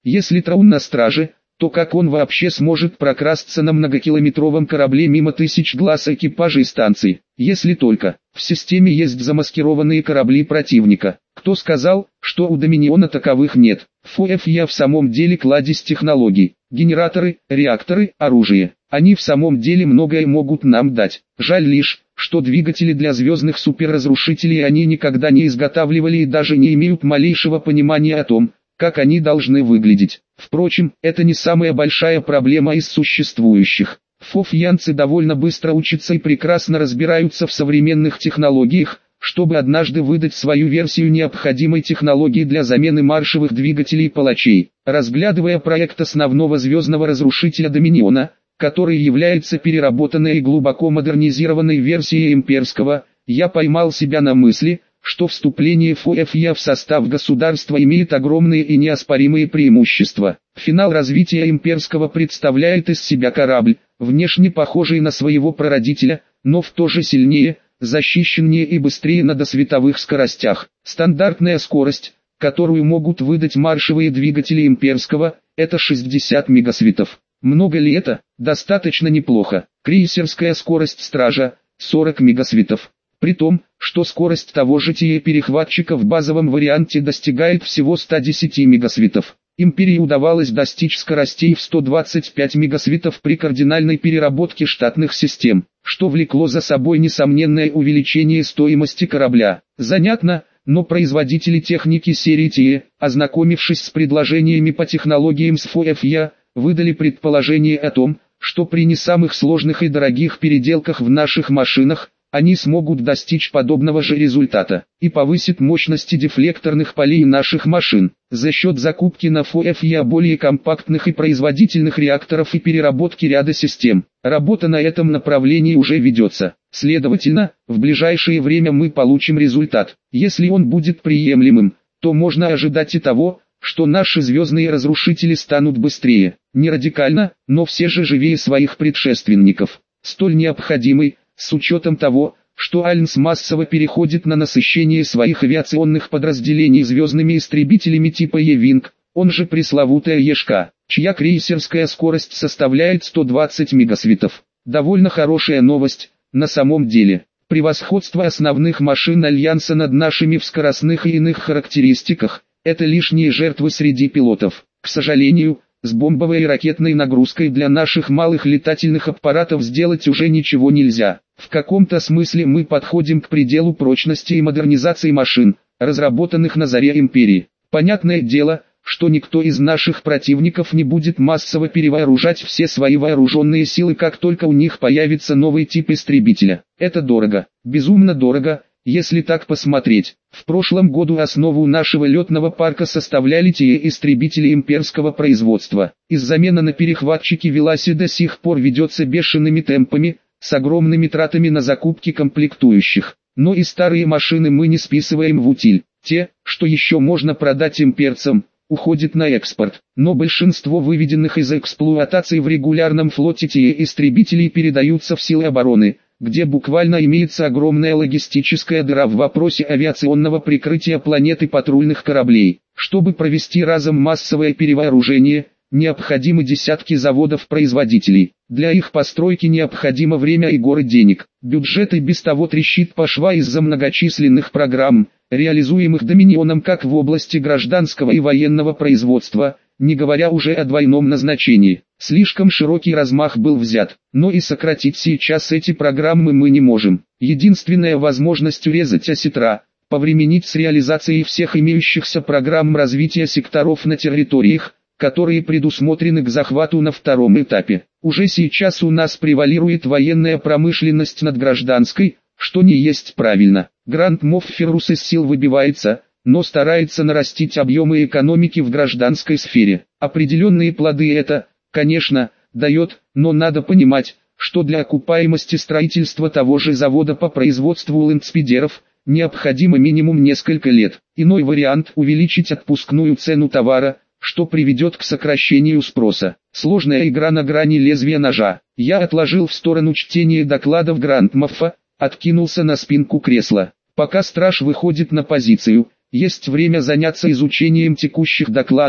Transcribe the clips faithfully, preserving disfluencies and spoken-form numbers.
Если Траун на страже, то как он вообще сможет прокрасться на многокилометровом корабле мимо тысяч глаз экипажей станций, если только в системе есть замаскированные корабли противника? Кто сказал, что у Доминиона таковых нет? ФОФЯ в самом деле кладезь технологий, генераторы, реакторы, оружие. Они в самом деле многое могут нам дать. Жаль лишь, что двигатели для звездных суперразрушителей они никогда не изготавливали и даже не имеют малейшего понимания о том, как они должны выглядеть. Впрочем, это не самая большая проблема из существующих. ФОФьянцы довольно быстро учатся и прекрасно разбираются в современных технологиях, чтобы однажды выдать свою версию необходимой технологии для замены маршевых двигателей палачей. Разглядывая проект основного звездного разрушителя Доминиона, который является переработанной и глубоко модернизированной версией имперского, я поймал себя на мысли, что вступление ФОФЯ в состав государства имеет огромные и неоспоримые преимущества. Финал развития имперского представляет из себя корабль, внешне похожий на своего прародителя, но в то же сильнее, защищеннее и быстрее на досветовых скоростях. Стандартная скорость, которую могут выдать маршевые двигатели имперского, это шестьдесят мегасвитов. Много ли это? Достаточно неплохо. Крейсерская скорость Стража – сорок мегасвитов. При том, что скорость того же ТИЭ-перехватчика в базовом варианте достигает всего ста десяти мегасвитов. Империи удавалось достичь скоростей в сто двадцать пять мегасвитов при кардинальной переработке штатных систем, что влекло за собой несомненное увеличение стоимости корабля. Занятно, но производители техники серии ТИЭ, ознакомившись с предложениями по технологиям с ФОФЯ, выдали предположение о том, что при не самых сложных и дорогих переделках в наших машинах, они смогут достичь подобного же результата и повысить мощности дефлекторных полей наших машин за счет закупки на ФОФЯ более компактных и производительных реакторов и переработки ряда систем. Работа на этом направлении уже ведется. Следовательно, в ближайшее время мы получим результат. Если он будет приемлемым, то можно ожидать и того, что наши звездные разрушители станут быстрее, не радикально, но все же живее своих предшественников. Столь необходимый, с учетом того, что Альянс массово переходит на насыщение своих авиационных подразделений звездными истребителями типа Е-Винг, он же пресловутая Ешка, чья крейсерская скорость составляет сто двадцать мегасвитов. Довольно хорошая новость, на самом деле. Превосходство основных машин Альянса над нашими в скоростных и иных характеристиках – это лишние жертвы среди пилотов. К сожалению, с бомбовой и ракетной нагрузкой для наших малых летательных аппаратов сделать уже ничего нельзя. В каком-то смысле мы подходим к пределу прочности и модернизации машин, разработанных на заре империи. Понятное дело, что никто из наших противников не будет массово перевооружать все свои вооруженные силы, как только у них появится новый тип истребителя. Это дорого, безумно дорого. Если так посмотреть, в прошлом году основу нашего летного парка составляли те истребители имперского производства. Из замена на перехватчики Веласи до сих пор ведется бешеными темпами, с огромными тратами на закупки комплектующих. Но и старые машины мы не списываем в утиль. Те, что еще можно продать имперцам, уходят на экспорт. Но большинство выведенных из эксплуатации в регулярном флоте те истребителей передаются в силы обороны, где буквально имеется огромная логистическая дыра в вопросе авиационного прикрытия планеты патрульных кораблей. Чтобы провести разом массовое перевооружение, необходимы десятки заводов-производителей. Для их постройки необходимо время и горы денег. Бюджет и без того трещит по швам из-за многочисленных программ, реализуемых Доминионом как в области гражданского и военного производства, не говоря уже о двойном назначении. Слишком широкий размах был взят, но и сократить сейчас эти программы мы не можем. Единственная возможность урезать осетра, повременить с реализацией всех имеющихся программ развития секторов на территориях, которые предусмотрены к захвату на втором этапе. Уже сейчас у нас превалирует военная промышленность над гражданской, что не есть правильно. Гранд Мофф Феррус из сил выбивается, но старается нарастить объемы экономики в гражданской сфере. Определенные плоды это, конечно, дает, но надо понимать, что для окупаемости строительства того же завода по производству лэндспидеров необходимо минимум несколько лет. Иной вариант – увеличить отпускную цену товара, что приведет к сокращению спроса. Сложная игра на грани лезвия ножа. Я отложил в сторону чтение докладов Гранд Моффа, откинулся на спинку кресла. Пока страж выходит на позицию, есть время заняться изучением текущих докладов,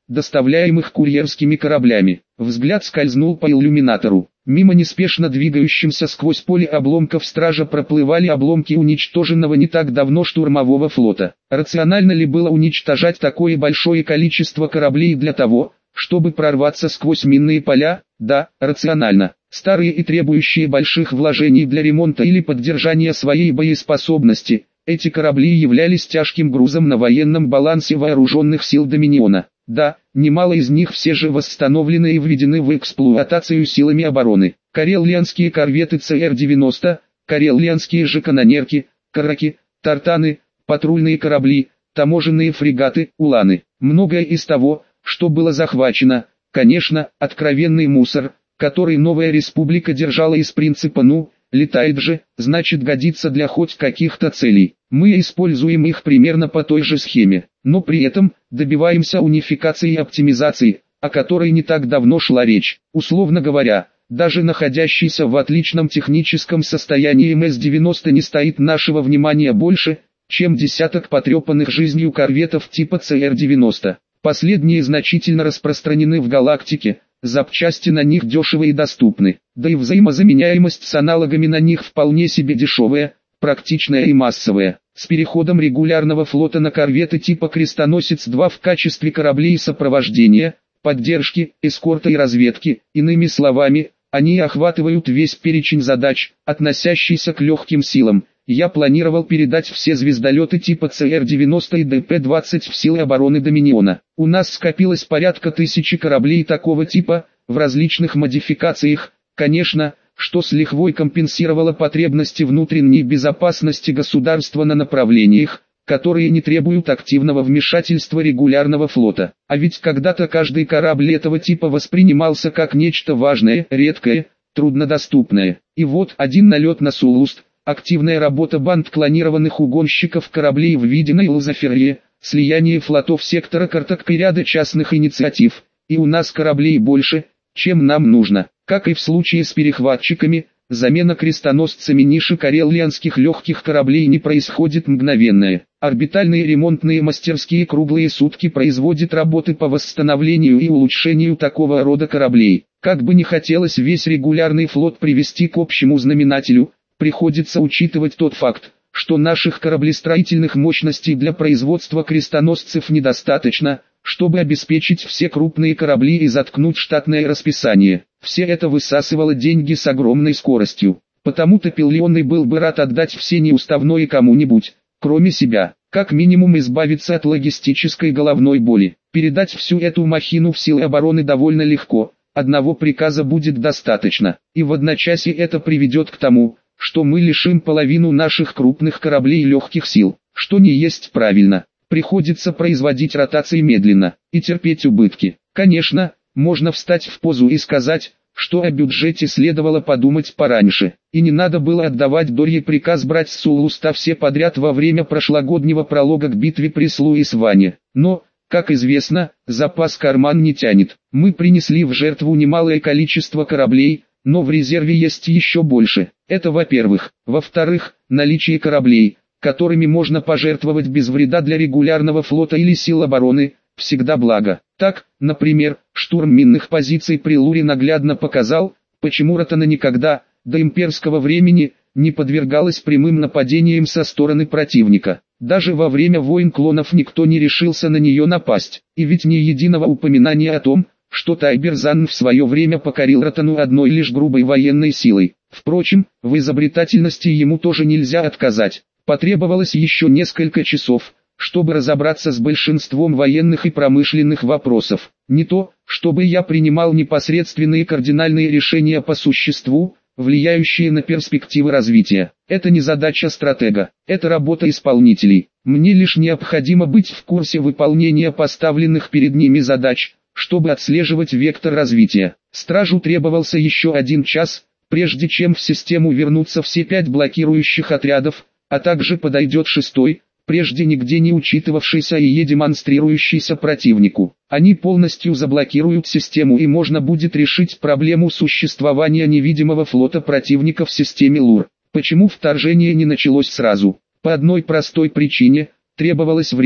доставляемых курьерскими кораблями. Взгляд скользнул по иллюминатору. Мимо неспешно двигающимся сквозь поле обломков стража проплывали обломки уничтоженного не так давно штурмового флота. Рационально ли было уничтожать такое большое количество кораблей для того, чтобы прорваться сквозь минные поля? Да, рационально. Старые и требующие больших вложений для ремонта или поддержания своей боеспособности, эти корабли являлись тяжким грузом на военном балансе вооруженных сил Доминиона. Да, немало из них все же восстановлены и введены в эксплуатацию силами обороны. Карелианские корветы Цэ Эр девяносто, карелианские же канонерки, караки, тартаны, патрульные корабли, таможенные фрегаты, уланы. Многое из того, что было захвачено, конечно, откровенный мусор, который новая республика держала из принципа «ну, летает же, значит годится для хоть каких-то целей». Мы используем их примерно по той же схеме, но при этом добиваемся унификации и оптимизации, о которой не так давно шла речь. Условно говоря, даже находящийся в отличном техническом состоянии эм эс девяносто не стоит нашего внимания больше, чем десяток потрепанных жизнью корветов типа Цэ Эр девяносто. Последние значительно распространены в галактике, запчасти на них дешевы и доступны, да и взаимозаменяемость с аналогами на них вполне себе дешевая, практичная и массовая. С переходом регулярного флота на корветы типа «Крестоносец-два» в качестве кораблей сопровождения, поддержки, эскорта и разведки, иными словами, они охватывают весь перечень задач, относящийся к легким силам. Я планировал передать все звездолеты типа Цэ Эр девяносто и Дэ Пэ двадцать в силы обороны Доминиона. У нас скопилось порядка тысячи кораблей такого типа, в различных модификациях, конечно, что с лихвой компенсировало потребности внутренней безопасности государства на направлениях, которые не требуют активного вмешательства регулярного флота. А ведь когда-то каждый корабль этого типа воспринимался как нечто важное, редкое, труднодоступное. И вот один налет на Сулуст, активная работа банд клонированных угонщиков кораблей в Видиной Лузаферье, слияние флотов сектора Картак и ряда частных инициатив, и у нас кораблей больше, чем нам нужно. Как и в случае с перехватчиками, замена крестоносцами ниши карелианских легких кораблей не происходит мгновенная. Орбитальные ремонтные мастерские круглые сутки производят работы по восстановлению и улучшению такого рода кораблей. Как бы не хотелось весь регулярный флот привести к общему знаменателю, приходится учитывать тот факт, что наших кораблестроительных мощностей для производства крестоносцев недостаточно, чтобы обеспечить все крупные корабли и заткнуть штатное расписание. Все это высасывало деньги с огромной скоростью. Потому-то Пиллионный был бы рад отдать все неуставное кому-нибудь, кроме себя. Как минимум избавиться от логистической головной боли. Передать всю эту махину в силы обороны довольно легко, одного приказа будет достаточно. И в одночасье это приведет к тому, что мы лишим половину наших крупных кораблей легких сил, что не есть правильно. Приходится производить ротации медленно и терпеть убытки. Конечно, можно встать в позу и сказать, что о бюджете следовало подумать пораньше, и не надо было отдавать Дорье приказ брать с Сулуста все подряд во время прошлогоднего пролога к битве при Слуисване. Но, как известно, запас карман не тянет. Мы принесли в жертву немалое количество кораблей, но в резерве есть еще больше. Это во-первых. Во-вторых, наличие кораблей, которыми можно пожертвовать без вреда для регулярного флота или сил обороны, всегда благо. Так, например, штурм минных позиций при Луре наглядно показал, почему Ротана никогда, до имперского времени, не подвергалась прямым нападениям со стороны противника. Даже во время войн клонов никто не решился на нее напасть. И ведь ни единого упоминания о том, что Тайберзан в свое время покорил Ротану одной лишь грубой военной силой. Впрочем, в изобретательности ему тоже нельзя отказать. Потребовалось еще несколько часов, чтобы разобраться с большинством военных и промышленных вопросов. Не то, чтобы я принимал непосредственные кардинальные решения по существу, влияющие на перспективы развития. Это не задача стратега, это работа исполнителей. Мне лишь необходимо быть в курсе выполнения поставленных перед ними задач, чтобы отслеживать вектор развития. Стражу требовался еще один час, прежде чем в систему вернутся все пять блокирующих отрядов, а также подойдет шестой, прежде нигде не учитывавшийся и демонстрирующийся противнику. Они полностью заблокируют систему и можно будет решить проблему существования невидимого флота противника в системе Лур. Почему вторжение не началось сразу? По одной простой причине, требовалось время,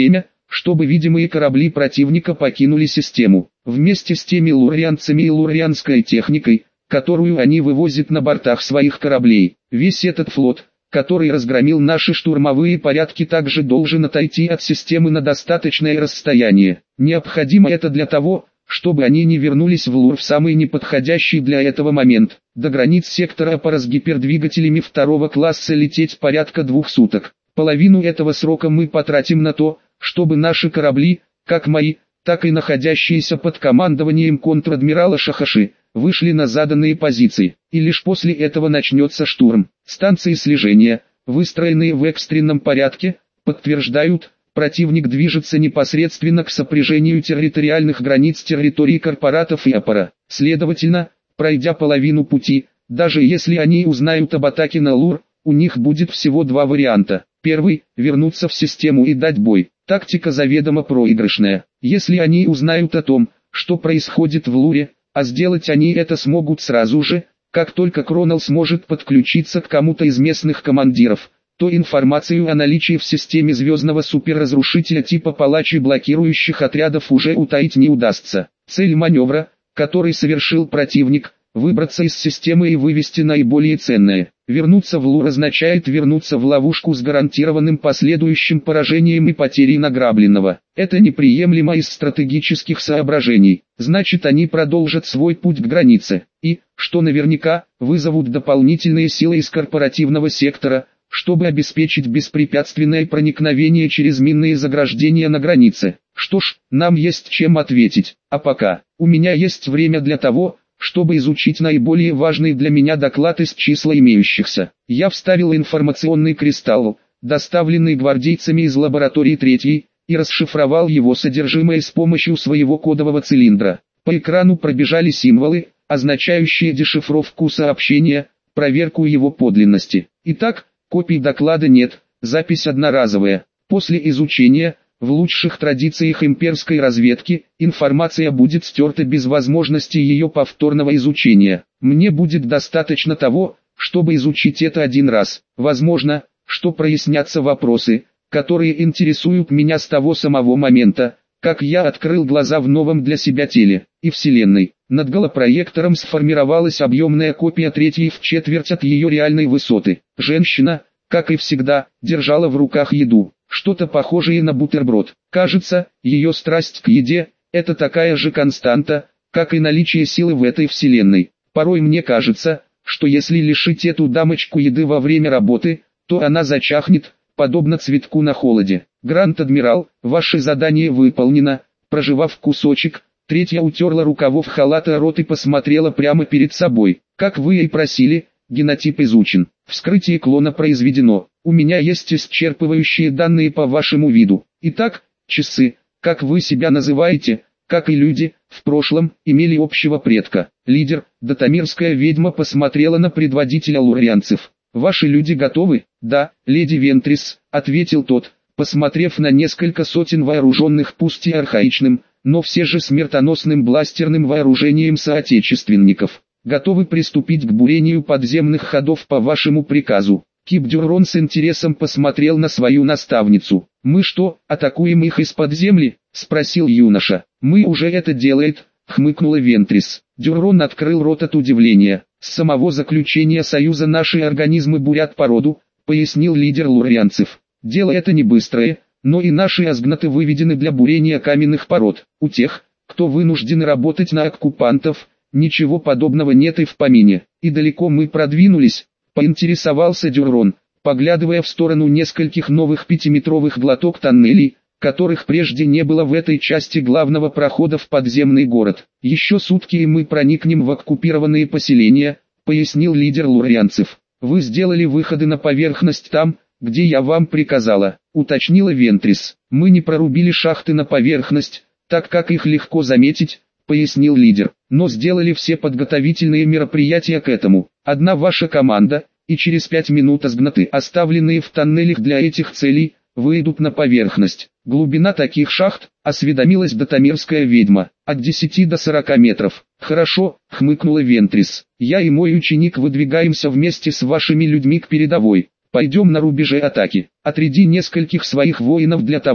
чтобы видимые корабли противника покинули систему. Вместе с теми лурианцами и лурианской техникой, которую они вывозят на бортах своих кораблей. Весь этот флот, который разгромил наши штурмовые порядки, также должен отойти от системы на достаточное расстояние. Необходимо это для того, чтобы они не вернулись в Лур в самый неподходящий для этого момент. До границ сектора Апара с гипердвигателями второго класса лететь порядка двух суток. Половину этого срока мы потратим на то, чтобы наши корабли, как мои, так и находящиеся под командованием контр-адмирала Шахаши, вышли на заданные позиции, и лишь после этого начнется штурм. Станции слежения, выстроенные в экстренном порядке, подтверждают, противник движется непосредственно к сопряжению территориальных границ территории корпоратов и Апара. Следовательно, пройдя половину пути, даже если они узнают об атаке на Лур, у них будет всего два варианта. Первый – вернуться в систему и дать бой. Тактика заведомо проигрышная. Если они узнают о том, что происходит в Луре, а сделать они это смогут сразу же, как только Кронал сможет подключиться к кому-то из местных командиров, то информацию о наличии в системе звездного суперразрушителя типа палачей блокирующих отрядов уже утаить не удастся. Цель маневра, который совершил противник, выбраться из системы и вывести наиболее ценное. Вернуться в Лур означает вернуться в ловушку с гарантированным последующим поражением и потерей награбленного. Это неприемлемо из стратегических соображений. Значит, они продолжат свой путь к границе. И, что наверняка, вызовут дополнительные силы из корпоративного сектора, чтобы обеспечить беспрепятственное проникновение через минные заграждения на границе. Что ж, нам есть чем ответить. А пока, у меня есть время для того, чтобы изучить наиболее важный для меня доклад из числа имеющихся. Я вставил информационный кристалл, доставленный гвардейцами из лаборатории третьей, и расшифровал его содержимое с помощью своего кодового цилиндра. По экрану пробежали символы, означающие дешифровку сообщения, проверку его подлинности. Итак, копий доклада нет, запись одноразовая. После изучения, в лучших традициях имперской разведки, информация будет стерта без возможности ее повторного изучения. Мне будет достаточно того, чтобы изучить это один раз. Возможно, что прояснятся вопросы, которые интересуют меня с того самого момента, как я открыл глаза в новом для себя теле и вселенной. Над голопроектором сформировалась объемная копия третьей в четверть от ее реальной высоты. Женщина, как и всегда, держала в руках еду. Что-то похожее на бутерброд. Кажется, ее страсть к еде – это такая же константа, как и наличие силы в этой вселенной. Порой мне кажется, что если лишить эту дамочку еды во время работы, то она зачахнет, подобно цветку на холоде. Гранд-адмирал, ваше задание выполнено. Прожевав кусочек, третья утерла рукавов халата рот и посмотрела прямо перед собой. Как вы и просили, генотип изучен. Вскрытие клона произведено. У меня есть исчерпывающие данные по вашему виду. Итак, часы, как вы себя называете, как и люди, в прошлом, имели общего предка. Лидер, датамирская ведьма, посмотрела на предводителя лурианцев. Ваши люди готовы? Да, леди Вентрис, ответил тот, посмотрев на несколько сотен вооруженных пусть и архаичным, но все же смертоносным бластерным вооружением соотечественников. Готовы приступить к бурению подземных ходов по вашему приказу. Кип Дюррон с интересом посмотрел на свою наставницу. «Мы что, атакуем их из-под земли?» – спросил юноша. «Мы уже это делает», – хмыкнула Вентрис. Дюррон открыл рот от удивления. «С самого заключения союза наши организмы бурят породу», – пояснил лидер лурианцев. «Дело это не быстрое, но и наши азгнаты выведены для бурения каменных пород. У тех, кто вынужден работать на оккупантов, ничего подобного нет и в помине. И далеко мы продвинулись?» — поинтересовался Дюррон, поглядывая в сторону нескольких новых пятиметровых глоток тоннелей, которых прежде не было в этой части главного прохода в подземный город. «Еще сутки и мы проникнем в оккупированные поселения», — пояснил лидер лурианцев. «Вы сделали выходы на поверхность там, где я вам приказала», — уточнила Вентрис. «Мы не прорубили шахты на поверхность, так как их легко заметить», — пояснил лидер, «но сделали все подготовительные мероприятия к этому. Одна ваша команда, и через пять минут азгнаты, оставленные в тоннелях для этих целей, выйдут на поверхность. Глубина таких шахт, осведомилась датамирская ведьма, от десяти до сорока метров. Хорошо, хмыкнула Вентрис. Я и мой ученик выдвигаемся вместе с вашими людьми к передовой. Пойдем на рубеже атаки. Отряди нескольких своих воинов для того,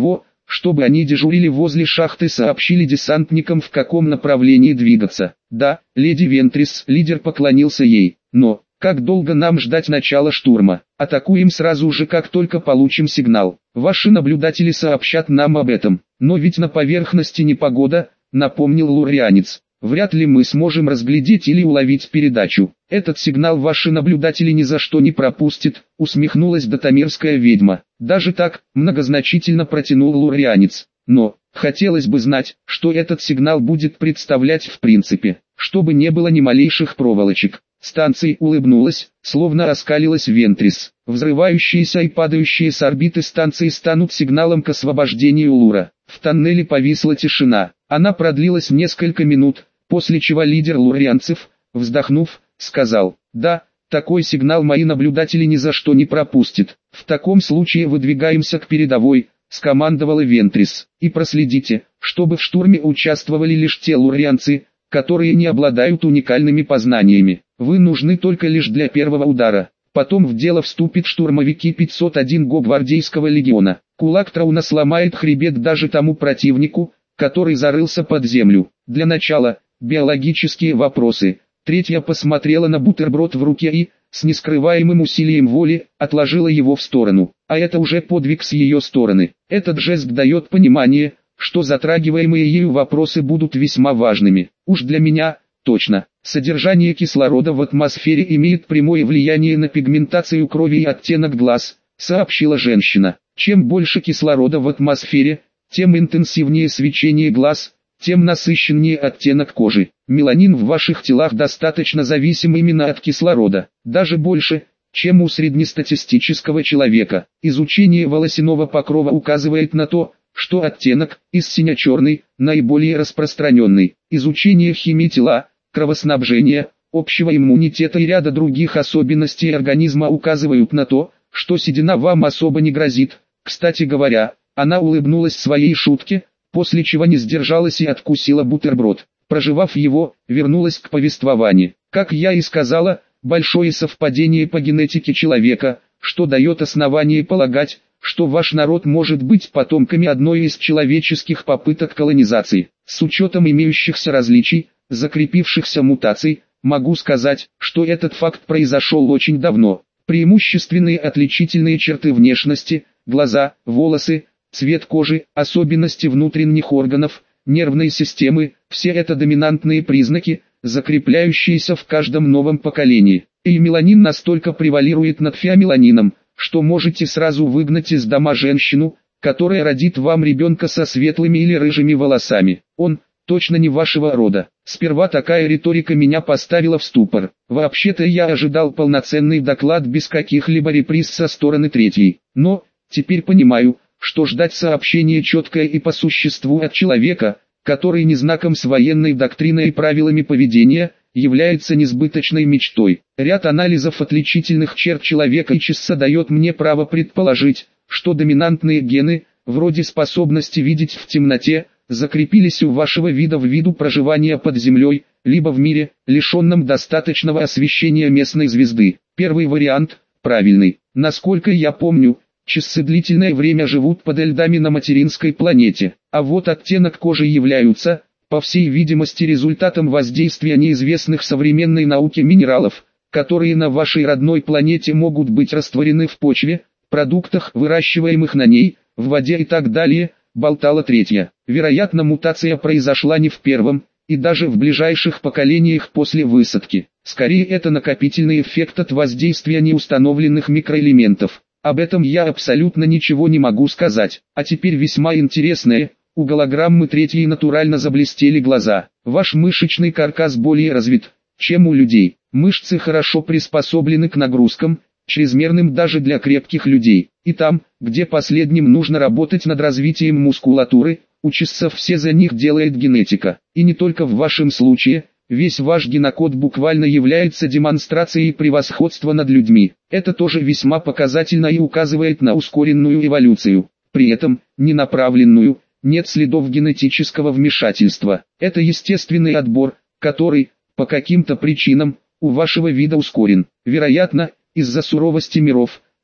чтобы они дежурили возле шахты, сообщили десантникам, в каком направлении двигаться. Да, леди Вентрис, лидер поклонился ей, но, как долго нам ждать начала штурма? Атакуем сразу же, как только получим сигнал. Ваши наблюдатели сообщат нам об этом. Но ведь на поверхности непогода, напомнил лурианец. Вряд ли мы сможем разглядеть или уловить передачу. Этот сигнал ваши наблюдатели ни за что не пропустят, усмехнулась дотамирская ведьма. Даже так, многозначительно протянул лурианец. Но, хотелось бы знать, что этот сигнал будет представлять в принципе, чтобы не было ни малейших проволочек. Станция улыбнулась, словно оскалилась Вентрис. Взрывающиеся и падающие с орбиты станции станут сигналом к освобождению Лура. В тоннеле повисла тишина. Она продлилась несколько минут, после чего лидер лурианцев, вздохнув, сказал: «Да, такой сигнал мои наблюдатели ни за что не пропустят. В таком случае выдвигаемся к передовой», — скомандовала Вентрис. «И проследите, чтобы в штурме участвовали лишь те лурианцы, которые не обладают уникальными познаниями. Вы нужны только лишь для первого удара. Потом в дело вступят штурмовики пятьсот один го гвардейского легиона. Кулак Трауна сломает хребет даже тому противнику, который зарылся под землю. Для начала, биологические вопросы». Третья посмотрела на бутерброд в руке и, с нескрываемым усилием воли, отложила его в сторону. А это уже подвиг с ее стороны. Этот жест дает понимание, что затрагиваемые ею вопросы будут весьма важными. Уж для меня, точно. Содержание кислорода в атмосфере имеет прямое влияние на пигментацию крови и оттенок глаз, сообщила женщина. Чем больше кислорода в атмосфере, тем интенсивнее свечение глаз, тем насыщеннее оттенок кожи. Меланин в ваших телах достаточно зависим именно от кислорода, даже больше, чем у среднестатистического человека. Изучение волосяного покрова указывает на то, что оттенок, из сине-черный, наиболее распространенный. Изучение химии тела, кровоснабжения, общего иммунитета и ряда других особенностей организма указывают на то, что седина вам особо не грозит. Кстати говоря, она улыбнулась своей шутке, после чего не сдержалась и откусила бутерброд. Прожевав его, вернулась к повествованию. Как я и сказала, большое совпадение по генетике человека, что дает основание полагать, что ваш народ может быть потомками одной из человеческих попыток колонизации. С учетом имеющихся различий, закрепившихся мутаций, могу сказать, что этот факт произошел очень давно. Преимущественные отличительные черты внешности, глаза, волосы, цвет кожи, особенности внутренних органов, нервной системы – все это доминантные признаки, закрепляющиеся в каждом новом поколении. И меланин настолько превалирует над феомеланином, что можете сразу выгнать из дома женщину, которая родит вам ребенка со светлыми или рыжими волосами. Он, точно не вашего рода. Сперва такая риторика меня поставила в ступор. Вообще-то я ожидал полноценный доклад без каких-либо реприз со стороны третьей. Но, теперь понимаю, что ждать сообщения четкое и по существу от человека, который не знаком с военной доктриной и правилами поведения, является несбыточной мечтой. Ряд анализов отличительных черт человека и часа дает мне право предположить, что доминантные гены, вроде способности видеть в темноте, закрепились у вашего вида в виду проживания под землей, либо в мире, лишенном достаточного освещения местной звезды. Первый вариант – правильный. Насколько я помню, часы длительное время живут под льдами на материнской планете, а вот оттенок кожи являются, по всей видимости, результатом воздействия неизвестных современной науке минералов, которые на вашей родной планете могут быть растворены в почве, продуктах, выращиваемых на ней, в воде и так далее, болтала третья. Вероятно, мутация произошла не в первом, и даже в ближайших поколениях после высадки. Скорее, это накопительный эффект от воздействия неустановленных микроэлементов. Об этом я абсолютно ничего не могу сказать. А теперь весьма интересное, у голограммы третьей натурально заблестели глаза. Ваш мышечный каркас более развит, чем у людей. Мышцы хорошо приспособлены к нагрузкам, чрезмерным даже для крепких людей. И там, где последним нужно работать над развитием мускулатуры, у часов все за них делает генетика. И не только в вашем случае. Весь ваш генокод буквально является демонстрацией превосходства над людьми. Это тоже весьма показательно и указывает на ускоренную эволюцию. При этом, не направленную, нет следов генетического вмешательства. Это естественный отбор, который, по каким-то причинам, у вашего вида ускорен. Вероятно, из-за суровости миров,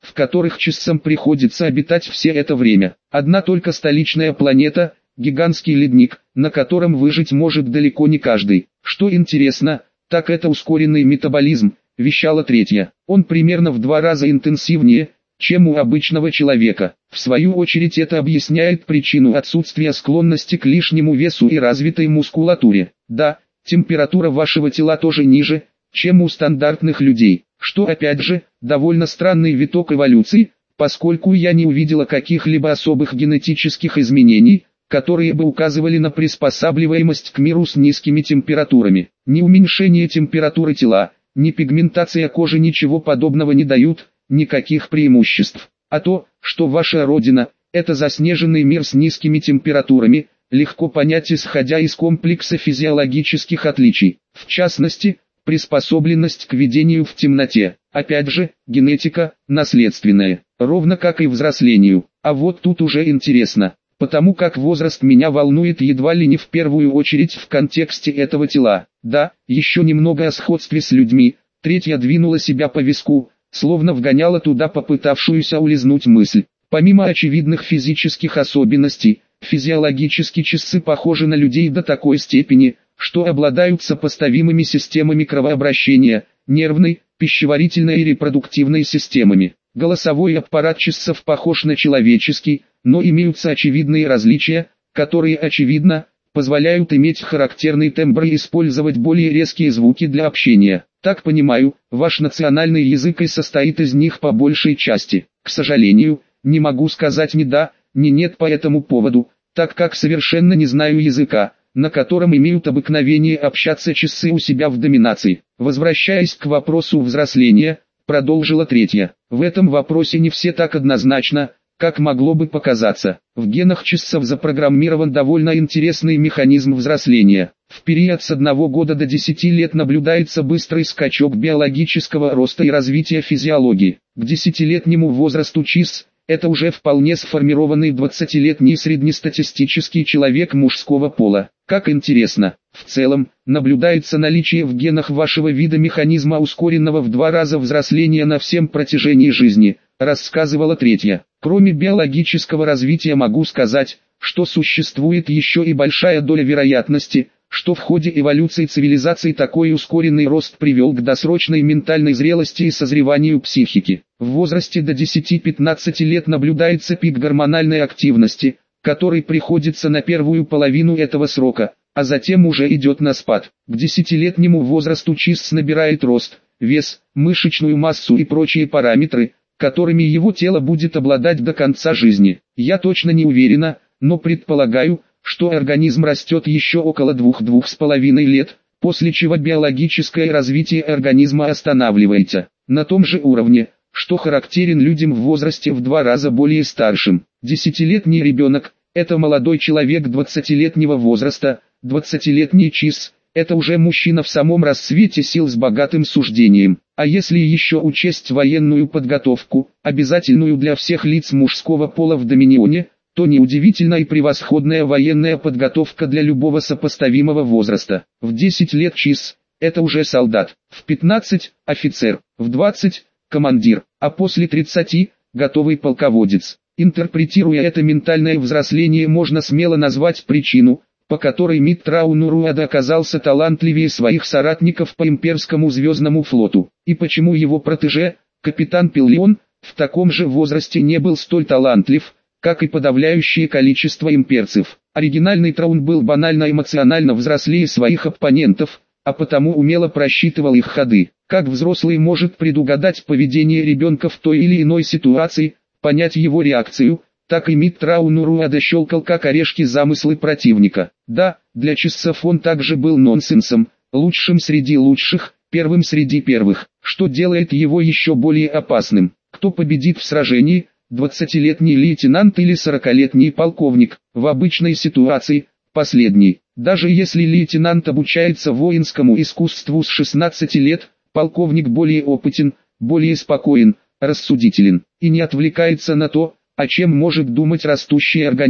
в которых часам приходится обитать все это время. Одна только столичная планета – гигантский ледник, на котором выжить может далеко не каждый. Что интересно, так это ускоренный метаболизм, вещала третья. Он примерно в два раза интенсивнее, чем у обычного человека. В свою очередь это объясняет причину отсутствия склонности к лишнему весу и развитой мускулатуре. Да, температура вашего тела тоже ниже, чем у стандартных людей, что опять же, довольно странный виток эволюции, поскольку я не увидела каких-либо особых генетических изменений, которые бы указывали на приспосабливаемость к миру с низкими температурами. Ни уменьшение температуры тела, ни пигментация кожи ничего подобного не дают, никаких преимуществ. А то, что ваша родина – это заснеженный мир с низкими температурами, легко понять исходя из комплекса физиологических отличий. В частности, приспособленность к видению в темноте. Опять же, генетика, наследственная, ровно как и взрослению. А вот тут уже интересно. Потому как возраст меня волнует едва ли не в первую очередь в контексте этого тела. Да, еще немного о сходстве с людьми. Третья двинула себя по виску, словно вгоняла туда попытавшуюся улизнуть мысль. Помимо очевидных физических особенностей, физиологически часы похожи на людей до такой степени, что обладают сопоставимыми системами кровообращения, нервной, пищеварительной и репродуктивной системами. Голосовой аппарат часов похож на человеческий, но имеются очевидные различия, которые, очевидно, позволяют иметь характерный тембр и использовать более резкие звуки для общения. Так понимаю, ваш национальный язык и состоит из них по большей части. К сожалению, не могу сказать ни да, ни нет по этому поводу, так как совершенно не знаю языка, на котором имеют обыкновение общаться часы у себя в доминации. Возвращаясь к вопросу взросления, продолжила третья. В этом вопросе не все так однозначно, как могло бы показаться. В генах часов запрограммирован довольно интересный механизм взросления. В период с одного года до десяти лет наблюдается быстрый скачок биологического роста и развития физиологии. К десятилетнему возрасту ЧИС – это уже вполне сформированный двадцатилетний среднестатистический человек мужского пола. Как интересно, в целом, наблюдается наличие в генах вашего вида механизма ускоренного в два раза взросления на всем протяжении жизни, рассказывала третья. Кроме биологического развития могу сказать, что существует еще и большая доля вероятности, что в ходе эволюции цивилизации такой ускоренный рост привел к досрочной ментальной зрелости и созреванию психики. В возрасте до десяти-пятнадцати лет наблюдается пик гормональной активности, который приходится на первую половину этого срока, а затем уже идет на спад. К десятилетнему возрасту ЧИС набирает рост, вес, мышечную массу и прочие параметры, которыми его тело будет обладать до конца жизни. Я точно не уверена, но предполагаю, что организм растет еще около двух-двух с половиной лет, после чего биологическое развитие организма останавливается. На том же уровне, что характерен людям в возрасте в два раза более старшим. Десятилетний ребенок – это молодой человек двадцатилетнего возраста, двадцатилетний ЧИС – это уже мужчина в самом расцвете сил с богатым суждением. А если еще учесть военную подготовку, обязательную для всех лиц мужского пола в Доминионе, то неудивительна и превосходная военная подготовка для любого сопоставимого возраста. В десять лет ЧИС – это уже солдат, в пятнадцать – офицер, в двадцать – командир, а после тридцати – готовый полководец. Интерпретируя это ментальное взросление, можно смело назвать причину, по которой Миттрау Нуруада оказался талантливее своих соратников по имперскому звездному флоту, и почему его протеже, капитан Пиллион, в таком же возрасте не был столь талантлив, как и подавляющее количество имперцев. Оригинальный Траун был банально эмоционально взрослее своих оппонентов, а потому умело просчитывал их ходы. Как взрослый может предугадать поведение ребенка в той или иной ситуации, понять его реакцию, так и Миттрау Нуруада щелкал как орешки замыслы противника. Да, для часов он также был нонсенсом, лучшим среди лучших, первым среди первых, что делает его еще более опасным. Кто победит в сражении, двадцатилетний лейтенант или сорокалетний полковник? В обычной ситуации – последний. Даже если лейтенант обучается воинскому искусству с шестнадцати лет, полковник более опытен, более спокоен, рассудителен и не отвлекается на то, о чем может думать растущий организм.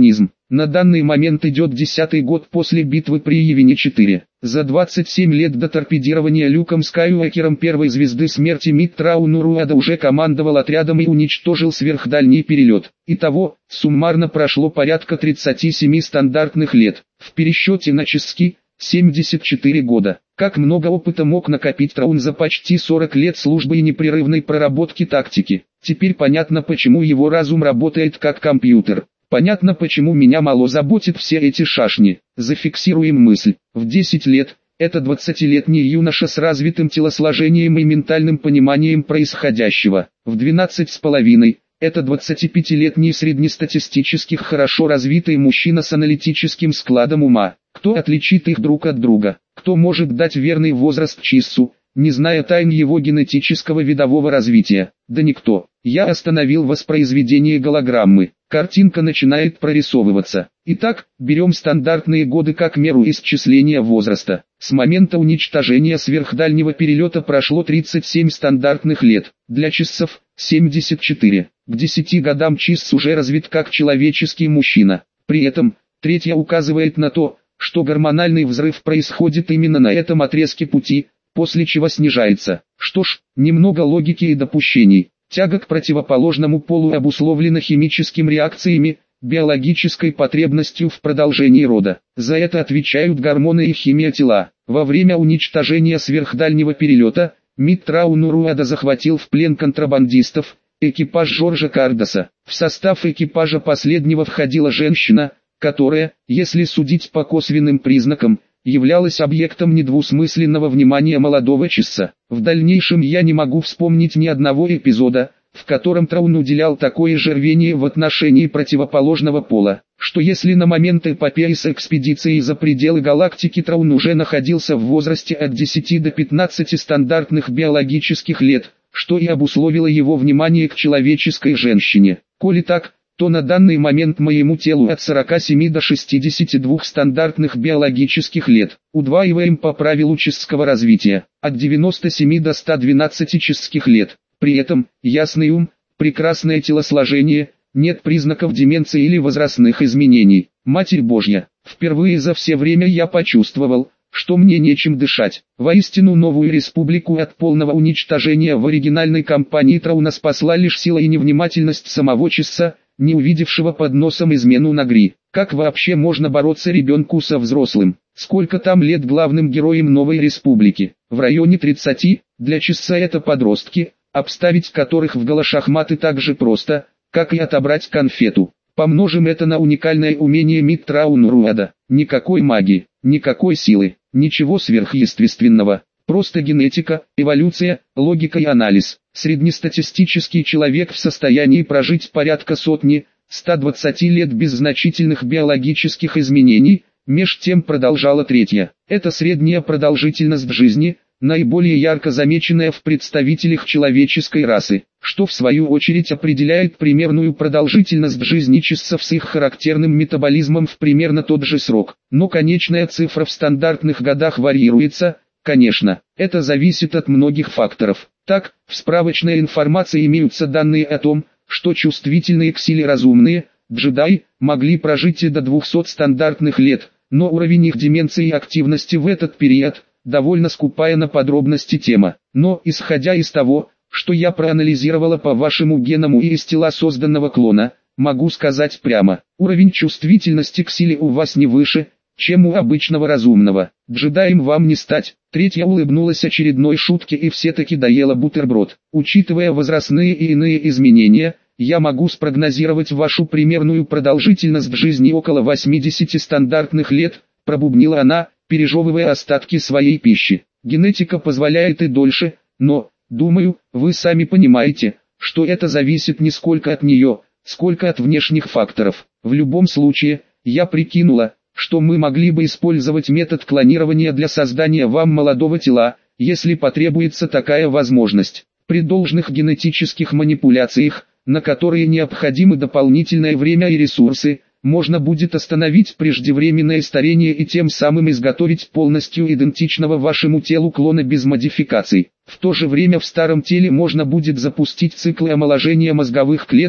На данный момент идет десятый год после битвы при Явине четыре. За двадцать семь лет до торпедирования Люком Скайуокером первой звезды смерти Мит Рауну Руэда уже командовал отрядом и уничтожил сверхдальний перелет. Итого, суммарно прошло порядка тридцати семи стандартных лет. В пересчете на часы – семьдесят четыре года. Как много опыта мог накопить Траун за почти сорок лет службы и непрерывной проработки тактики. Теперь понятно, почему его разум работает как компьютер. Понятно, почему меня мало заботит все эти шашни. Зафиксируем мысль. В десять лет, это двадцатилетний юноша с развитым телосложением и ментальным пониманием происходящего. В двенадцать с половиной, это двадцатипятилетний среднестатистических хорошо развитый мужчина с аналитическим складом ума. Кто отличит их друг от друга? Кто может дать верный возраст Чиссу, не зная тайн его генетического видового развития? Да никто. Я остановил воспроизведение голограммы. Картинка начинает прорисовываться. Итак, берем стандартные годы как меру исчисления возраста. С момента уничтожения сверхдальнего перелета прошло тридцать семь стандартных лет. Для часов – семьдесят четыре. К десяти годам Чисс уже развит как человеческий мужчина. При этом, третья указывает на то, что гормональный взрыв происходит именно на этом отрезке пути, после чего снижается. Что ж, немного логики и допущений. Тяга к противоположному полу обусловлена химическими реакциями, биологической потребностью в продолжении рода. За это отвечают гормоны и химия тела. Во время уничтожения сверхдальнего перелета, Мит Рауну Руэда захватил в плен контрабандистов, экипаж Жоржа Кардоса. В состав экипажа последнего входила женщина, которая, если судить по косвенным признакам, являлась объектом недвусмысленного внимания молодого Чисса. В дальнейшем я не могу вспомнить ни одного эпизода, в котором Траун уделял такое же рвение в отношении противоположного пола, что если на момент эпопеи с экспедицией за пределы галактики Траун уже находился в возрасте от десяти до пятнадцати стандартных биологических лет, что и обусловило его внимание к человеческой женщине. Коли так, то на данный момент моему телу от сорока семи до шестидесяти двух стандартных биологических лет. Удваиваем по правилу часского развития, от девяноста семи до ста двенадцати часских лет. При этом, ясный ум, прекрасное телосложение, нет признаков деменции или возрастных изменений. Матерь Божья, впервые за все время я почувствовал, что мне нечем дышать. Воистину новую республику от полного уничтожения в оригинальной кампании Трауна спасла лишь сила и невнимательность самого Чисса, не увидевшего под носом измену Нагри. Как вообще можно бороться ребенку со взрослым? Сколько там лет главным героям новой республики? В районе тридцати, для Чисса это подростки, обставить которых в голошахматы так же просто, как и отобрать конфету. Помножим это на уникальное умение Мит Рауну Руэда. Никакой магии, никакой силы, ничего сверхъестественного. Просто генетика, эволюция, логика и анализ. Среднестатистический человек в состоянии прожить порядка сотни, ста двадцати лет без значительных биологических изменений, меж тем продолжала третья. Это средняя продолжительность жизни, наиболее ярко замеченная в представителях человеческой расы, что в свою очередь определяет примерную продолжительность жизни чиссов с их характерным метаболизмом в примерно тот же срок. Но конечная цифра в стандартных годах варьируется. Конечно, это зависит от многих факторов. Так, в справочной информации имеются данные о том, что чувствительные к силе разумные, джедаи, могли прожить и до двухсот стандартных лет, но уровень их деменции и активности в этот период, довольно скупая на подробности тема. Но, исходя из того, что я проанализировала по вашему геному и из тела созданного клона, могу сказать прямо, уровень чувствительности к силе у вас не выше, чем у обычного разумного. Джедаем вам не стать. Третья улыбнулась очередной шутке и все-таки доела бутерброд. Учитывая возрастные и иные изменения, я могу спрогнозировать вашу примерную продолжительность жизни около восьмидесяти стандартных лет, пробубнила она, пережевывая остатки своей пищи. Генетика позволяет и дольше, но, думаю, вы сами понимаете, что это зависит не сколько от нее, сколько от внешних факторов. В любом случае, я прикинула, что мы могли бы использовать метод клонирования для создания вам молодого тела, если потребуется такая возможность. При должных генетических манипуляциях, на которые необходимы дополнительное время и ресурсы, можно будет остановить преждевременное старение и тем самым изготовить полностью идентичного вашему телу клона без модификаций. В то же время в старом теле можно будет запустить циклы омоложения мозговых клеток,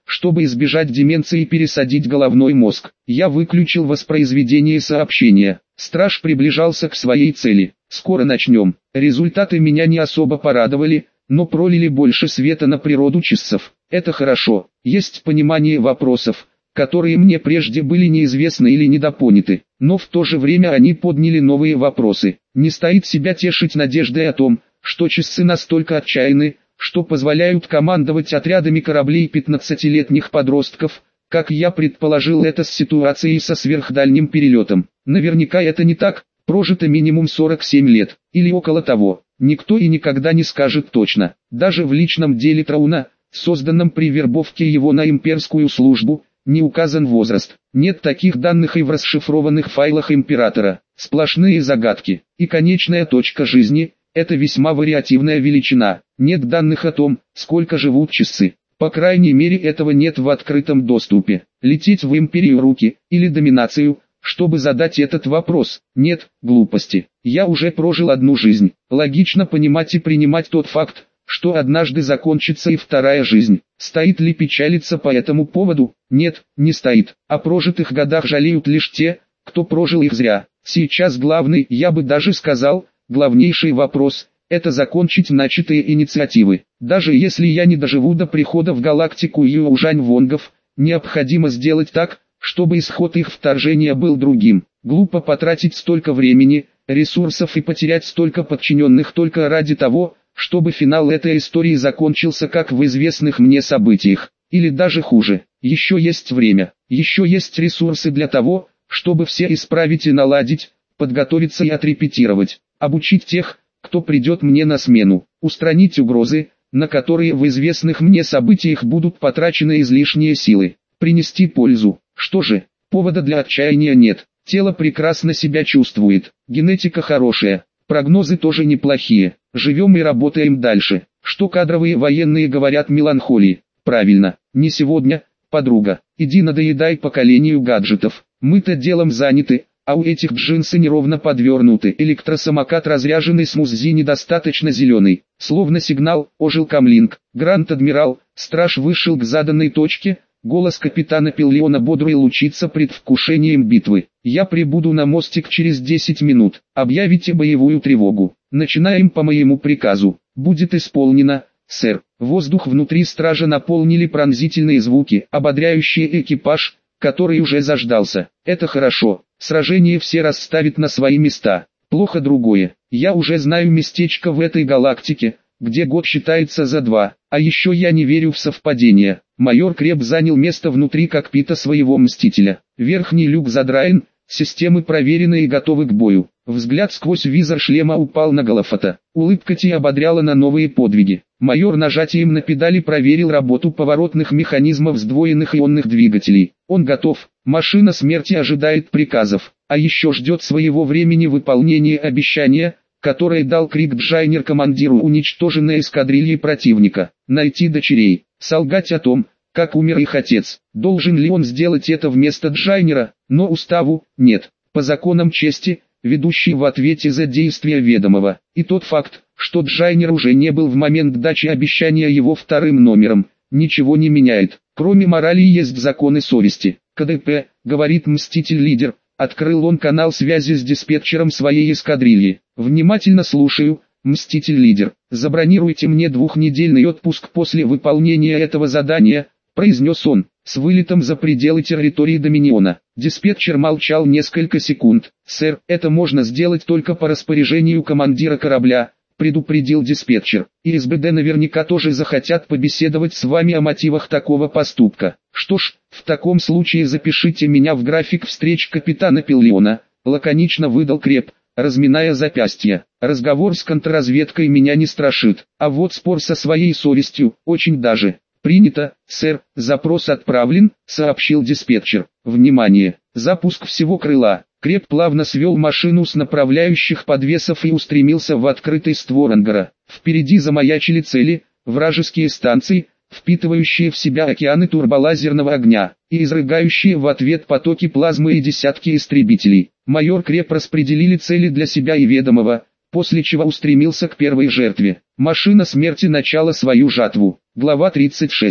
чтобы избежать деменции и пересадить головной мозг. Я выключил воспроизведение сообщения. Страж приближался к своей цели. Скоро начнем. Результаты меня не особо порадовали, но пролили больше света на природу часов. Это хорошо. Есть понимание вопросов, которые мне прежде были неизвестны или недопоняты. Но в то же время они подняли новые вопросы. Не стоит себя тешить надеждой о том, что часы настолько отчаянны, что позволяют командовать отрядами кораблей пятнадцатилетних подростков, как я предположил это с ситуацией со сверхдальним перелетом. Наверняка это не так, прожито минимум сорок семь лет, или около того. Никто и никогда не скажет точно. Даже в личном деле Трауна, созданном при вербовке его на имперскую службу, не указан возраст. Нет таких данных и в расшифрованных файлах Императора. Сплошные загадки. И конечная точка жизни – это весьма вариативная величина. Нет данных о том, сколько живут часы. По крайней мере этого нет в открытом доступе. Лететь в Империю руки, или доминацию, чтобы задать этот вопрос? Нет, глупости. Я уже прожил одну жизнь. Логично понимать и принимать тот факт, что однажды закончится и вторая жизнь. Стоит ли печалиться по этому поводу? Нет, не стоит. О прожитых годах жалеют лишь те, кто прожил их зря. Сейчас главный, я бы даже сказал, главнейший вопрос – это закончить начатые инициативы. Даже если я не доживу до прихода в галактику Южань-Вонгов, необходимо сделать так, чтобы исход их вторжения был другим. Глупо потратить столько времени, ресурсов и потерять столько подчиненных только ради того, чтобы финал этой истории закончился как в известных мне событиях. Или даже хуже. Еще есть время, еще есть ресурсы для того, чтобы все исправить и наладить, подготовиться и отрепетировать, обучить тех, кто придет мне на смену, устранить угрозы, на которые в известных мне событиях будут потрачены излишние силы, принести пользу. Что же, повода для отчаяния нет, тело прекрасно себя чувствует, генетика хорошая, прогнозы тоже неплохие, живем и работаем дальше. Что кадровые военные говорят меланхолии? Правильно, не сегодня, подруга, иди надоедай поколению гаджетов, мы-то делом заняты, а у этих джинсы неровно подвернуты. Электросамокат разряженный с муззи недостаточно зеленый. Словно сигнал, ожил камлинг. Гранд-адмирал, страж вышел к заданной точке. Голос капитана Пиллиона бодрый лучится предвкушением битвы. Я прибуду на мостик через десять минут. Объявите боевую тревогу. Начинаем по моему приказу. Будет исполнено, сэр. Воздух внутри стража наполнили пронзительные звуки, ободряющие экипаж, который уже заждался. Это хорошо. Сражение все расставит на свои места. Плохо другое. Я уже знаю местечко в этой галактике, где год считается за два. А еще я не верю в совпадения. Майор Креб занял место внутри кокпита своего Мстителя. Верхний люк задраен, системы проверены и готовы к бою. Взгляд сквозь визор шлема упал на Голофота. Улыбка Ти ободряла на новые подвиги. Майор нажатием на педали проверил работу поворотных механизмов сдвоенных ионных двигателей. Он готов. Машина смерти ожидает приказов, а еще ждет своего времени выполнения обещания, которое дал Крик Джайнер командиру уничтоженной эскадрильи противника. Найти дочерей, солгать о том, как умер их отец. Должен ли он сделать это вместо Джайнера? Но уставу нет. По законам чести, ведущий в ответе за действия ведомого. И тот факт, что Джайнер уже не был в момент дачи обещания его вторым номером, ничего не меняет. Кроме морали есть законы совести. КДП, говорит Мститель-лидер, открыл он канал связи с диспетчером своей эскадрильи. Внимательно слушаю, Мститель-лидер. Забронируйте мне двухнедельный отпуск после выполнения этого задания, произнес он, с вылетом за пределы территории Доминиона. Диспетчер молчал несколько секунд. «Сэр, это можно сделать только по распоряжению командира корабля», предупредил диспетчер. И СБД наверняка тоже захотят побеседовать с вами о мотивах такого поступка. Что ж, в таком случае запишите меня в график встреч капитана Пиллиона, лаконично выдал Креб, разминая запястья. Разговор с контрразведкой меня не страшит, а вот спор со своей совестью, очень даже. «Принято, сэр, запрос отправлен», — сообщил диспетчер. «Внимание! Запуск всего крыла». Креб плавно свел машину с направляющих подвесов и устремился в открытый створ ангара. Впереди замаячили цели, вражеские станции, впитывающие в себя океаны турболазерного огня, и изрыгающие в ответ потоки плазмы и десятки истребителей. Майор Креб распределили цели для себя и ведомого, после чего устремился к первой жертве. Машина смерти начала свою жатву. Глава тридцать шесть.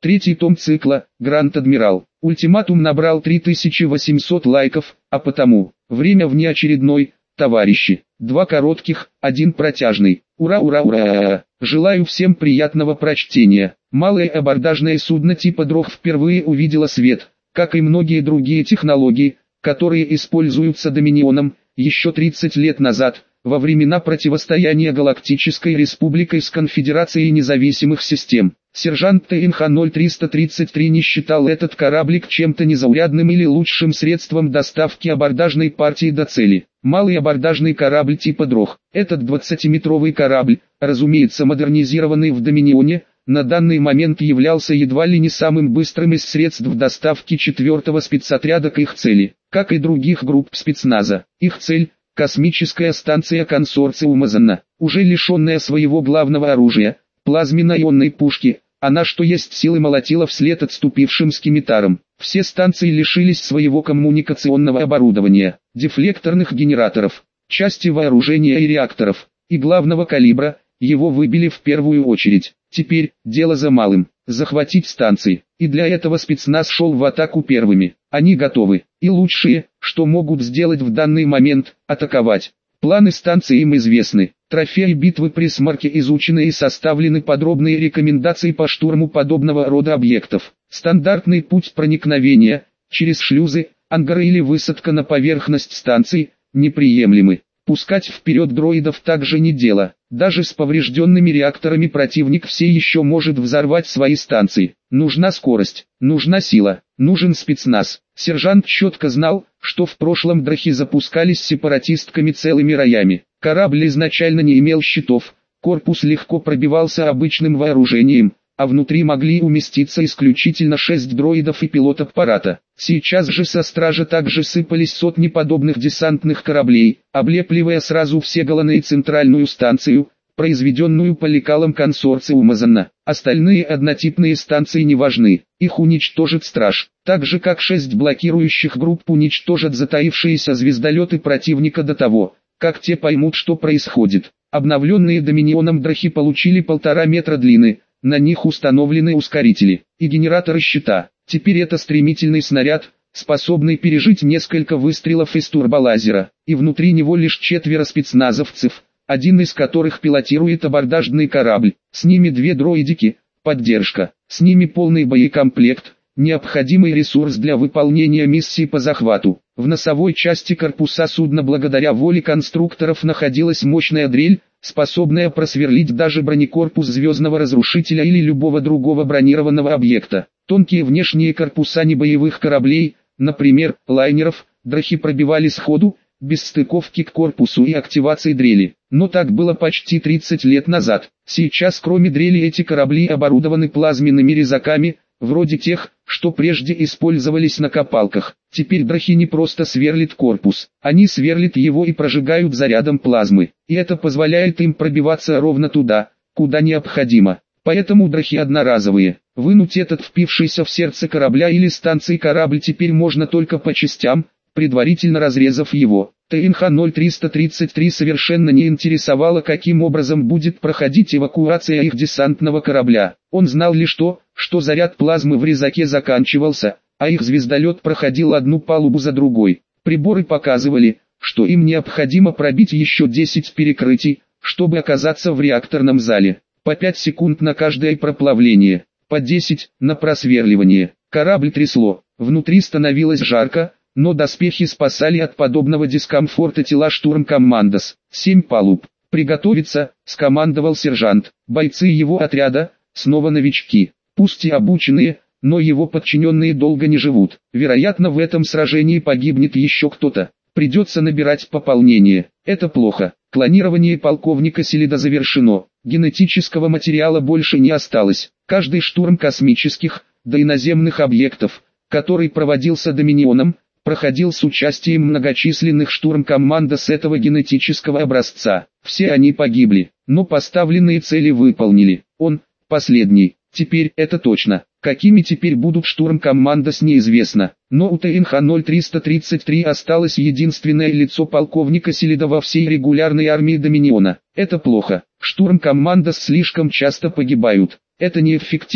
Третий том цикла «Гранд Адмирал». Ультиматум набрал три тысячи восемьсот лайков, а потому, время внеочередной, товарищи. Два коротких, один протяжный. Ура, ура, ура! Желаю всем приятного прочтения. Малое абордажное судно типа дрог впервые увидело свет, как и многие другие технологии, которые используются Доминионом, еще тридцать лет назад, во времена противостояния Галактической Республикой с Конфедерацией независимых систем. Сержант Т Н Х ноль триста тридцать три не считал этот кораблик чем-то незаурядным или лучшим средством доставки абордажной партии до цели. Малый абордажный корабль типа дрог. Этот двадцатиметровый корабль, разумеется модернизированный в Доминионе, на данный момент являлся едва ли не самым быстрым из средств доставки четвертого спецотряда к их цели, как и других групп спецназа. Их цель – космическая станция консорциума Занна, уже лишенная своего главного оружия – плазменно-ионной пушки. Она что есть силы молотила вслед отступившим скимитарам. Все станции лишились своего коммуникационного оборудования, дефлекторных генераторов, части вооружения и реакторов, и главного калибра, его выбили в первую очередь. Теперь, дело за малым, захватить станции, и для этого спецназ шел в атаку первыми. Они готовы, и лучшие, что могут сделать в данный момент, атаковать. Планы станции им известны. Трофеи битвы при Смарке изучены и составлены подробные рекомендации по штурму подобного рода объектов. Стандартный путь проникновения, через шлюзы, ангары или высадка на поверхность станции, неприемлемы. Пускать вперед дроидов также не дело. Даже с поврежденными реакторами противник все еще может взорвать свои станции. Нужна скорость, нужна сила, нужен спецназ. Сержант четко знал, что в прошлом дрохи запускались сепаратистками целыми роями. Корабль изначально не имел щитов, корпус легко пробивался обычным вооружением, а внутри могли уместиться исключительно шесть дроидов и пилот аппарата. Сейчас же со стража также сыпались сотни подобных десантных кораблей, облепливая сразу все Галаны и центральную станцию, произведенную по лекалам консорциума Занна. Остальные однотипные станции не важны, их уничтожит страж, так же как шесть блокирующих групп уничтожат затаившиеся звездолеты противника до того, как те поймут, что происходит. Обновленные Доминионом дрохи получили полтора метра длины, на них установлены ускорители и генераторы щита. Теперь это стремительный снаряд, способный пережить несколько выстрелов из турболазера, и внутри него лишь четверо спецназовцев, один из которых пилотирует абордажный корабль, с ними две дроидики, поддержка, с ними полный боекомплект, необходимый ресурс для выполнения миссии по захвату. В носовой части корпуса судна благодаря воле конструкторов находилась мощная дрель, способная просверлить даже бронекорпус звездного разрушителя или любого другого бронированного объекта. Тонкие внешние корпуса небоевых кораблей, например, лайнеров, дрохи пробивали сходу, без стыковки к корпусу и активации дрели. Но так было почти тридцать лет назад. Сейчас кроме дрели эти корабли оборудованы плазменными резаками, вроде тех, что прежде использовались на копалках. Теперь дрохи не просто сверлят корпус, они сверлят его и прожигают зарядом плазмы. И это позволяет им пробиваться ровно туда, куда необходимо. Поэтому дрохи одноразовые. Вынуть этот впившийся в сердце корабля или станции корабль теперь можно только по частям, предварительно разрезав его. Т Н Х ноль триста тридцать три совершенно не интересовало, каким образом будет проходить эвакуация их десантного корабля. Он знал лишь то, что заряд плазмы в резаке заканчивался, а их звездолет проходил одну палубу за другой. Приборы показывали, что им необходимо пробить еще десять перекрытий, чтобы оказаться в реакторном зале. По пять секунд на каждое проплавление, по десять на просверливание. Корабль трясло, внутри становилось жарко, но доспехи спасали от подобного дискомфорта тела штурм-командос. Семь палуб. «Приготовиться», — скомандовал сержант. Бойцы его отряда, снова новички. Пусть и обученные, но его подчиненные долго не живут. Вероятно, в этом сражении погибнет еще кто-то. Придется набирать пополнение. Это плохо. Клонирование полковника Селида завершено. Генетического материала больше не осталось. Каждый штурм космических, да и наземных объектов, который проводился Доминионом, проходил с участием многочисленных штурм-командос этого генетического образца. Все они погибли, но поставленные цели выполнили. Он, последний. Теперь это точно. Какими теперь будут штурм-командос неизвестно. Но у Т Н Х ноль триста тридцать три осталось единственное лицо полковника Селида во всей регулярной армии Доминиона. Это плохо. Штурм-командос слишком часто погибают. Это неэффективно.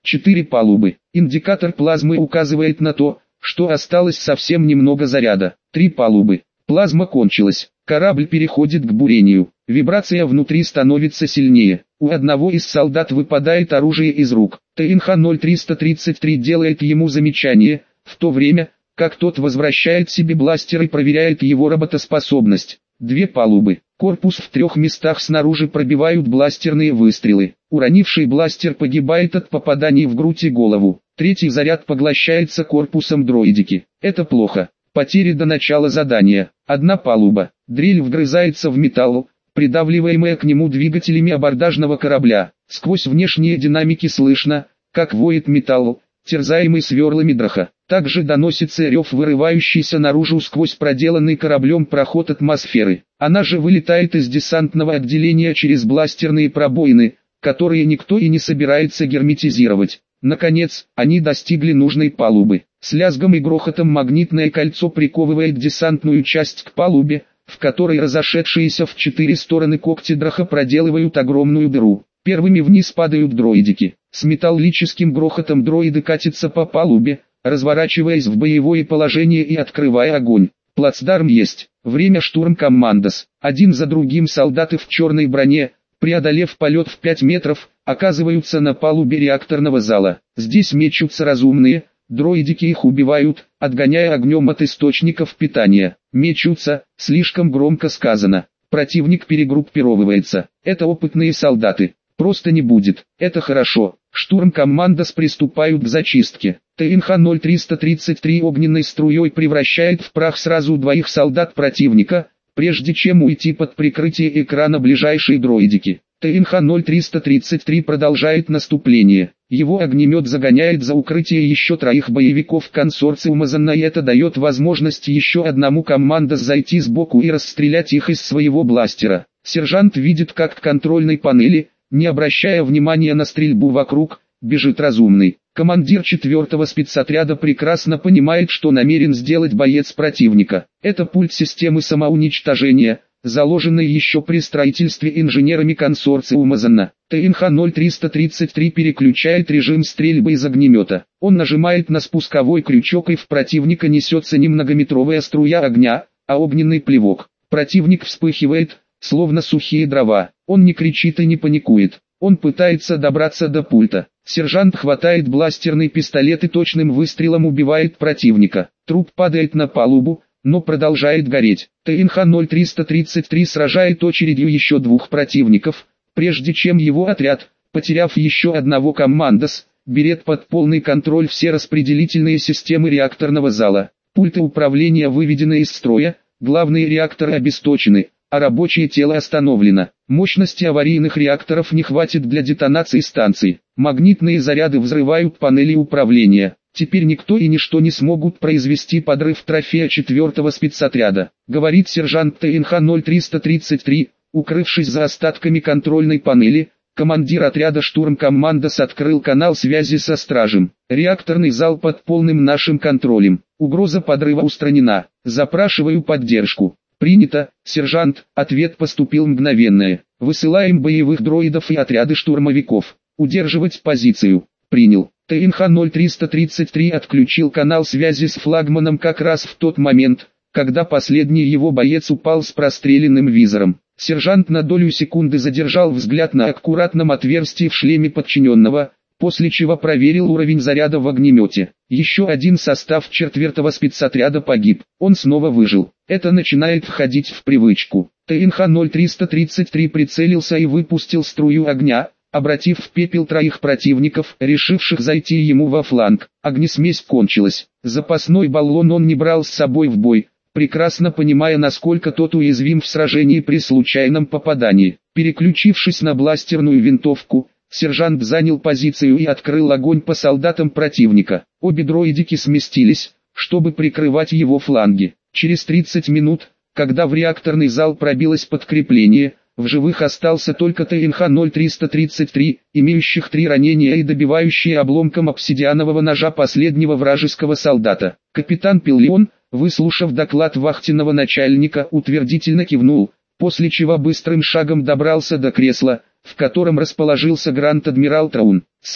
четыре палубы. Индикатор плазмы указывает на то, что осталось совсем немного заряда. три палубы. Плазма кончилась. Корабль переходит к бурению. Вибрация внутри становится сильнее. У одного из солдат выпадает оружие из рук. Т Н Х ноль триста тридцать три делает ему замечание, в то время, как тот возвращает себе бластер и проверяет его работоспособность. Две палубы. Корпус в трех местах снаружи пробивают бластерные выстрелы. Уронивший бластер погибает от попаданий в грудь и голову. Третий заряд поглощается корпусом дроидики. Это плохо. Потери до начала задания. Одна палуба. Дрель вгрызается в металл, придавливаемая к нему двигателями абордажного корабля. Сквозь внешние динамики слышно, как воет металл, терзаемый сверлами драха. Также доносится рев, вырывающийся наружу сквозь проделанный кораблем проход атмосферы. Она же вылетает из десантного отделения через бластерные пробоины, которые никто и не собирается герметизировать. Наконец, они достигли нужной палубы. С лязгом и грохотом магнитное кольцо приковывает десантную часть к палубе, в которой разошедшиеся в четыре стороны когти драха проделывают огромную дыру. Первыми вниз падают дроидики. С металлическим грохотом дроиды катятся по палубе, разворачиваясь в боевое положение и открывая огонь. Плацдарм есть. Время штурм командос. Один за другим солдаты в черной броне, преодолев полет в пять метров, оказываются на палубе реакторного зала. Здесь мечутся разумные, дроидики их убивают, отгоняя огнем от источников питания. Мечутся, слишком громко сказано. Противник перегруппировывается. Это опытные солдаты. Просто не будет. Это хорошо. Штурм командос приступают к зачистке. Т Н Х ноль триста тридцать три огненной струей превращает в прах сразу двоих солдат противника, прежде чем уйти под прикрытие экрана ближайшей дроидики. Т Н Х ноль триста тридцать три продолжает наступление. Его огнемет загоняет за укрытие еще троих боевиков консорциума Занна, и это дает возможность еще одному командос зайти сбоку и расстрелять их из своего бластера. Сержант видит, как к контрольной панели, не обращая внимания на стрельбу вокруг, бежит разумный. Командир четвертого спецотряда прекрасно понимает, что намерен сделать боец противника. Это пульт системы самоуничтожения, заложенный еще при строительстве инженерами консорциума Занна. Т Н Х ноль триста тридцать три переключает режим стрельбы из огнемета. Он нажимает на спусковой крючок, и в противника несется не многометровая струя огня, а огненный плевок. Противник вспыхивает, словно сухие дрова. Он не кричит и не паникует. Он пытается добраться до пульта. Сержант хватает бластерный пистолет и точным выстрелом убивает противника. Труп падает на палубу, но продолжает гореть. Т Н Х ноль триста тридцать три сражает очередью еще двух противников, прежде чем его отряд, потеряв еще одного командос, берет под полный контроль все распределительные системы реакторного зала. Пульты управления выведены из строя, главные реакторы обесточены, а рабочее тело остановлено. Мощности аварийных реакторов не хватит для детонации станции. Магнитные заряды взрывают панели управления. Теперь никто и ничто не смогут произвести подрыв трофея четвертого спецотряда, говорит сержант Т Н Х ноль триста тридцать три, укрывшись за остатками контрольной панели. Командир отряда штурм командос открыл канал связи со стражем. Реакторный зал под полным нашим контролем. Угроза подрыва устранена. Запрашиваю поддержку. Принято, сержант. Ответ поступил мгновенный. Высылаем боевых дроидов и отряды штурмовиков. Удерживать позицию. Принял. Т Н Х ноль триста тридцать три отключил канал связи с флагманом как раз в тот момент, когда последний его боец упал с простреленным визором. Сержант на долю секунды задержал взгляд на аккуратном отверстии в шлеме подчиненного, после чего проверил уровень заряда в огнемете. Еще один состав четвертого спецотряда погиб. Он снова выжил. Это начинает входить в привычку. Т Н Х ноль триста тридцать три прицелился и выпустил струю огня, обратив в пепел троих противников, решивших зайти ему во фланг. Огнесмесь кончилась. Запасной баллон он не брал с собой в бой, прекрасно понимая, насколько тот уязвим в сражении при случайном попадании. Переключившись на бластерную винтовку, сержант занял позицию и открыл огонь по солдатам противника. Обе дроидики сместились, чтобы прикрывать его фланги. Через тридцать минут, когда в реакторный зал пробилось подкрепление, в живых остался только Т Н Х ноль триста тридцать три, имеющих три ранения и добивающие обломком обсидианового ножа последнего вражеского солдата. Капитан Пиллион, выслушав доклад вахтенного начальника, утвердительно кивнул, после чего быстрым шагом добрался до кресла, в котором расположился грант-адмирал Траун. «Сэр,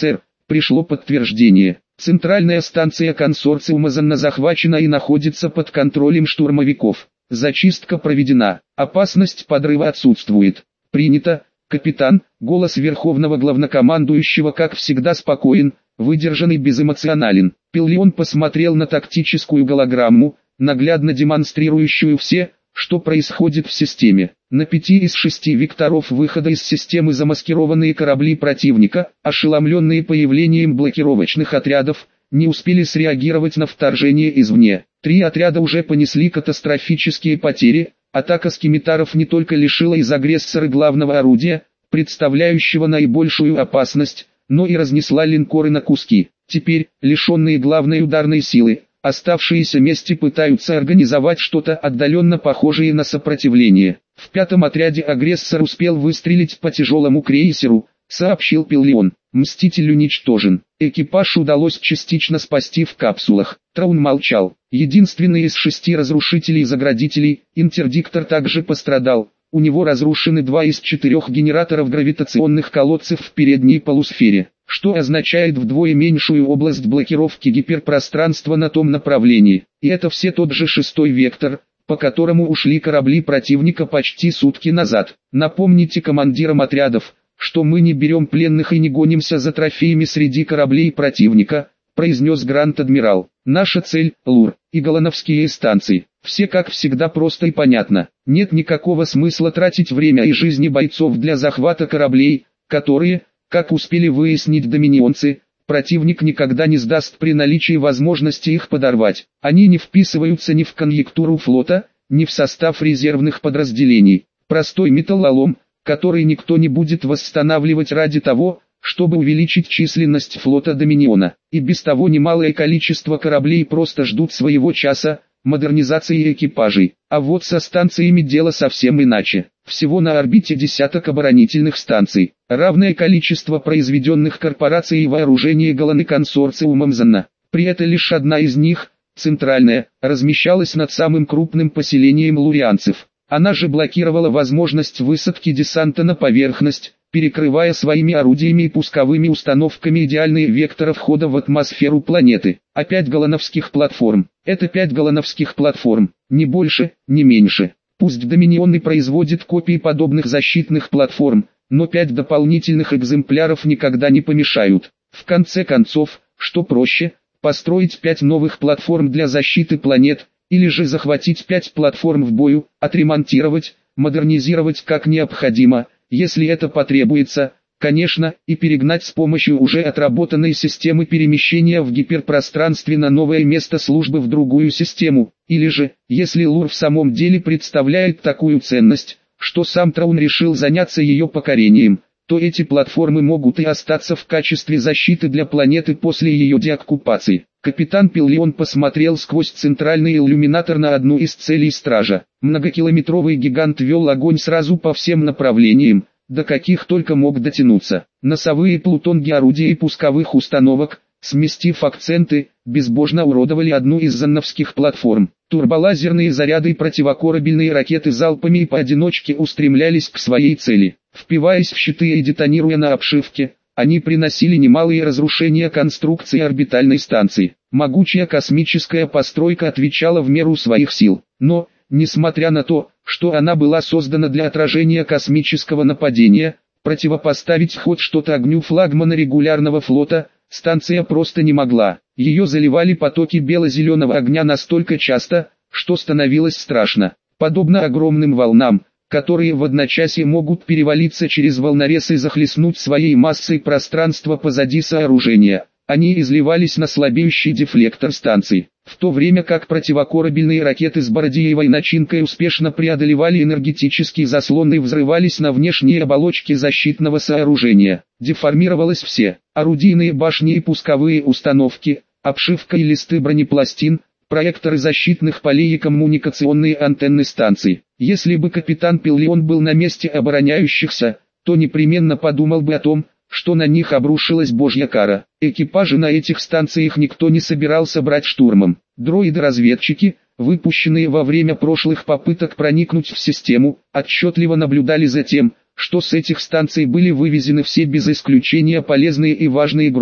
Пришло подтверждение. Центральная станция консорциума Занна захвачена и находится под контролем штурмовиков. Зачистка проведена. Опасность подрыва отсутствует. Принято, капитан. Голос верховного главнокомандующего как всегда спокоен, выдержан и безэмоционален. Пиллион посмотрел на тактическую голограмму, наглядно демонстрирующую все, что происходит в системе. На пяти из шести векторов выхода из системы замаскированные корабли противника, ошеломленные появлением блокировочных отрядов, не успели среагировать на вторжение извне. Три отряда уже понесли катастрофические потери. Атака скимитаров не только лишила из агрессора главного орудия, представляющего наибольшую опасность, но и разнесла линкоры на куски. Теперь, лишенные главной ударной силы, оставшиеся вместе пытаются организовать что-то отдаленно похожее на сопротивление. В пятом отряде агрессор успел выстрелить по тяжелому крейсеру, сообщил Пиллион. Мститель уничтожен. Экипаж удалось частично спасти в капсулах. Траун молчал. Единственный из шести разрушителей-заградителей, интердиктор также пострадал. У него разрушены два из четырех генераторов гравитационных колодцев в передней полусфере, что означает вдвое меньшую область блокировки гиперпространства на том направлении. И это все тот же шестой вектор, по которому ушли корабли противника почти сутки назад. Напомните командирам отрядов, что мы не берем пленных и не гонимся за трофеями среди кораблей противника, произнес Гранд-адмирал. Наша цель – Лур и Голановские станции. Все как всегда просто и понятно. Нет никакого смысла тратить время и жизни бойцов для захвата кораблей, которые, как успели выяснить доминионцы, противник никогда не сдаст при наличии возможности их подорвать. Они не вписываются ни в конъюнктуру флота, ни в состав резервных подразделений. Простой металлолом, который никто не будет восстанавливать ради того, чтобы увеличить численность флота Доминиона. И без того немалое количество кораблей просто ждут своего часа, модернизации экипажей. А вот со станциями дело совсем иначе. Всего на орбите десяток оборонительных станций, равное количество произведенных корпорацией и вооружений Голланы консорциумом Занна. При этом лишь одна из них, центральная, размещалась над самым крупным поселением лурианцев. Она же блокировала возможность высадки десанта на поверхность, перекрывая своими орудиями и пусковыми установками идеальные векторы входа в атмосферу планеты. А пять голлановских платформ. Это пять голлановских платформ, не больше, не меньше. Пусть Доминион и производит копии подобных защитных платформ, но пять дополнительных экземпляров никогда не помешают. В конце концов, что проще, построить пять новых платформ для защиты планет, или же захватить пять платформ в бою, отремонтировать, модернизировать как необходимо, если это потребуется, конечно, и перегнать с помощью уже отработанной системы перемещения в гиперпространстве на новое место службы в другую систему, или же, если Лур в самом деле представляет такую ценность, что сам Траун решил заняться ее покорением, то эти платформы могут и остаться в качестве защиты для планеты после ее деоккупации. Капитан Пиллион посмотрел сквозь центральный иллюминатор на одну из целей стража. Многокилометровый гигант вел огонь сразу по всем направлениям, до каких только мог дотянуться. Носовые плутонги орудий и пусковых установок, сместив акценты, безбожно уродовали одну из занновских платформ. Турболазерные заряды и противокорабельные ракеты залпами и поодиночке устремлялись к своей цели. Впиваясь в щиты и детонируя на обшивке, они приносили немалые разрушения конструкции орбитальной станции. Могучая космическая постройка отвечала в меру своих сил. Но, несмотря на то, что она была создана для отражения космического нападения, противопоставить хоть что-то огню флагмана регулярного флота, станция просто не могла. Ее заливали потоки бело-зеленого огня настолько часто, что становилось страшно. Подобно огромным волнам, которые в одночасье могут перевалиться через волнорез и захлестнуть своей массой пространство позади сооружения, они изливались на слабеющий дефлектор станции, в то время как противокорабельные ракеты с бородиевой начинкой успешно преодолевали энергетический заслон и взрывались на внешней оболочке защитного сооружения. Деформировалось все: орудийные башни и пусковые установки, обшивка и листы бронепластин, проекторы защитных полей и коммуникационные антенны станций. Если бы капитан Пиллион был на месте обороняющихся, то непременно подумал бы о том, что на них обрушилась божья кара. Экипажи на этих станциях никто не собирался брать штурмом. Дроиды-разведчики, выпущенные во время прошлых попыток проникнуть в систему, отчетливо наблюдали за тем, что с этих станций были вывезены все без исключения полезные и важные грузы.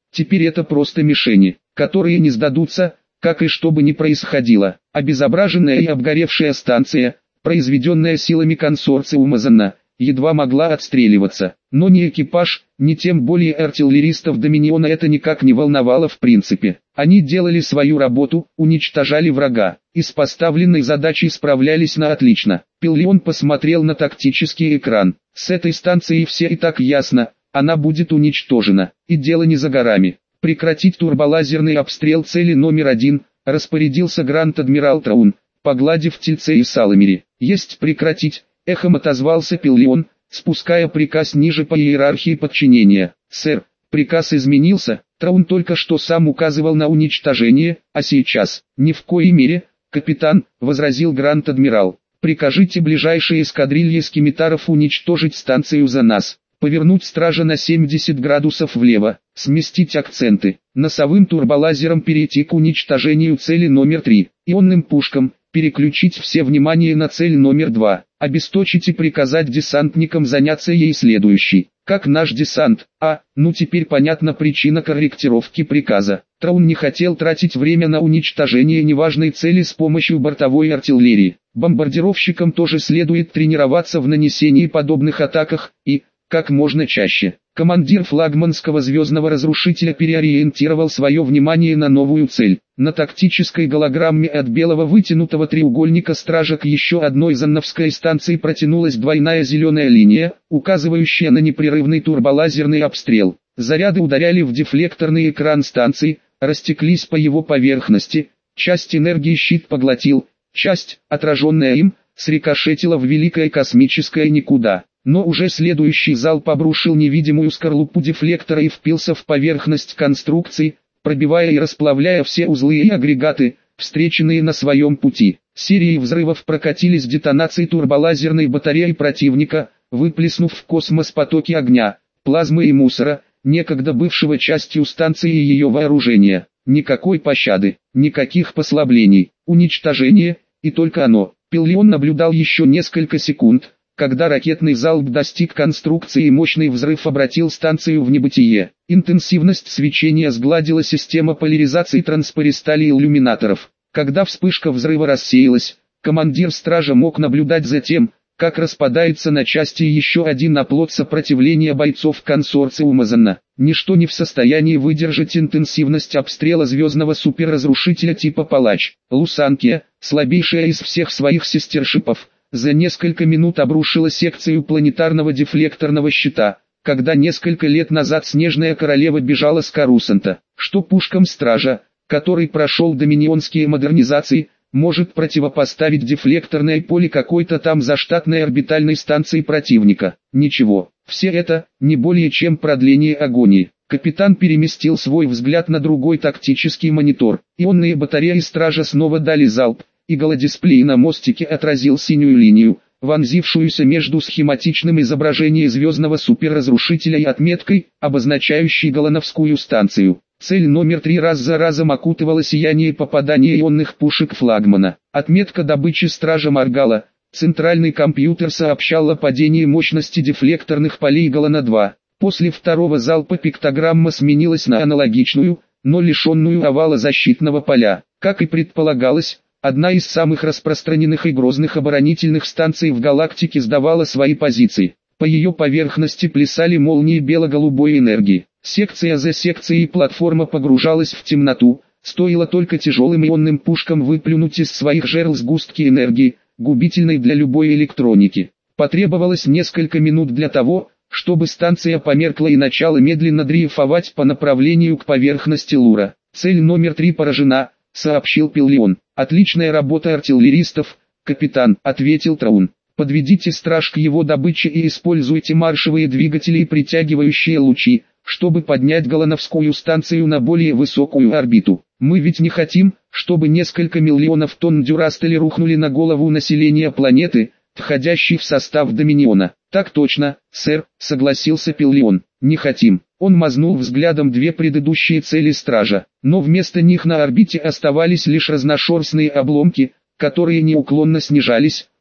Теперь это просто мишени, которые не сдадутся, как и что бы ни происходило. Обезображенная и обгоревшая станция, произведенная силами консорциума ЗАНА, едва могла отстреливаться. Но ни экипаж, ни тем более артиллеристов Доминиона это никак не волновало в принципе. Они делали свою работу, уничтожали врага, и с поставленной задачей справлялись на отлично. Пиллион посмотрел на тактический экран. С этой станцией все и так ясно, она будет уничтожена, и дело не за горами. Прекратить турболазерный обстрел цели номер один, распорядился Гранд-адмирал Траун, погладив тельце и Саламири. Есть прекратить, эхом отозвался Пиллион, спуская приказ ниже по иерархии подчинения. Сэр, приказ изменился, Траун только что сам указывал на уничтожение, а сейчас, ни в коей мере, капитан, возразил Гранд-адмирал. Прикажите ближайшей эскадрилье скимитаров уничтожить станцию за нас. Повернуть стража на семьдесят градусов влево, сместить акценты, носовым турболазером перейти к уничтожению цели номер три, ионным пушкам, переключить все внимание на цель номер два, обесточить и приказать десантникам заняться ей следующей. Как наш десант, а, ну теперь понятна причина корректировки приказа. Траун не хотел тратить время на уничтожение неважной цели с помощью бортовой артиллерии. Бомбардировщикам тоже следует тренироваться в нанесении подобных атаках, и, как можно чаще. Командир флагманского звездного разрушителя переориентировал свое внимание на новую цель. На тактической голограмме от белого вытянутого треугольника стража к еще одной зановской станции протянулась двойная зеленая линия, указывающая на непрерывный турболазерный обстрел. Заряды ударяли в дефлекторный экран станции, растеклись по его поверхности, часть энергии щит поглотил, часть, отраженная им, срикошетила в великое космическое никуда. Но уже следующий залп обрушил невидимую скорлупу дефлектора и впился в поверхность конструкции, пробивая и расплавляя все узлы и агрегаты, встреченные на своем пути. Серии взрывов прокатились детонации турболазерной батареи противника, выплеснув в космос потоки огня, плазмы и мусора, некогда бывшего частью станции и ее вооружения. Никакой пощады, никаких послаблений, уничтожение, и только оно. Пиллион наблюдал еще несколько секунд, когда ракетный залп достиг конструкции и мощный взрыв обратил станцию в небытие. Интенсивность свечения сгладила система поляризации транспористали иллюминаторов. Когда вспышка взрыва рассеялась, командир стража мог наблюдать за тем, как распадается на части еще один оплот сопротивления бойцов консорциума ЗАНА. Ничто не в состоянии выдержать интенсивность обстрела звездного суперразрушителя типа Палач. Лусанкия, слабейшая из всех своих сестершипов, за несколько минут обрушила секцию планетарного дефлекторного щита, когда несколько лет назад Снежная Королева бежала с Карусанта. Что пушкам стража, который прошел доминионские модернизации, может противопоставить дефлекторное поле какой-то там заштатной орбитальной станции противника? Ничего. Все это, не более чем продление агонии. Капитан переместил свой взгляд на другой тактический монитор. Ионные батареи стража снова дали залп, и голодисплей на мостике отразил синюю линию, вонзившуюся между схематичным изображением звездного суперразрушителя и отметкой, обозначающей Голановскую станцию. Цель номер три раз за разом окутывала сияние попадания ионных пушек флагмана. Отметка добычи стража моргала, центральный компьютер сообщал о падении мощности дефлекторных полей Голана-два. После второго залпа пиктограмма сменилась на аналогичную, но лишенную овала защитного поля. Как и предполагалось, одна из самых распространенных и грозных оборонительных станций в галактике сдавала свои позиции. По ее поверхности плясали молнии бело-голубой энергии. Секция за секцией платформа погружалась в темноту, стоило только тяжелым ионным пушкам выплюнуть из своих жерл сгустки энергии, губительной для любой электроники. Потребовалось несколько минут для того, чтобы станция померкла и начала медленно дрейфовать по направлению к поверхности Лура. Цель номер три поражена, сообщил Пиллион. Отличная работа артиллеристов, капитан, ответил Траун. Подведите страж к его добыче и используйте маршевые двигатели и притягивающие лучи, чтобы поднять Голановскую станцию на более высокую орбиту. Мы ведь не хотим, чтобы несколько миллионов тонн дюрастели рухнули на голову населения планеты, входящей в состав Доминиона. Так точно, сэр, согласился Пиллион. Не хотим. Он мазнул взглядом две предыдущие цели стража, но вместо них на орбите оставались лишь разношерстные обломки, которые неуклонно снижались,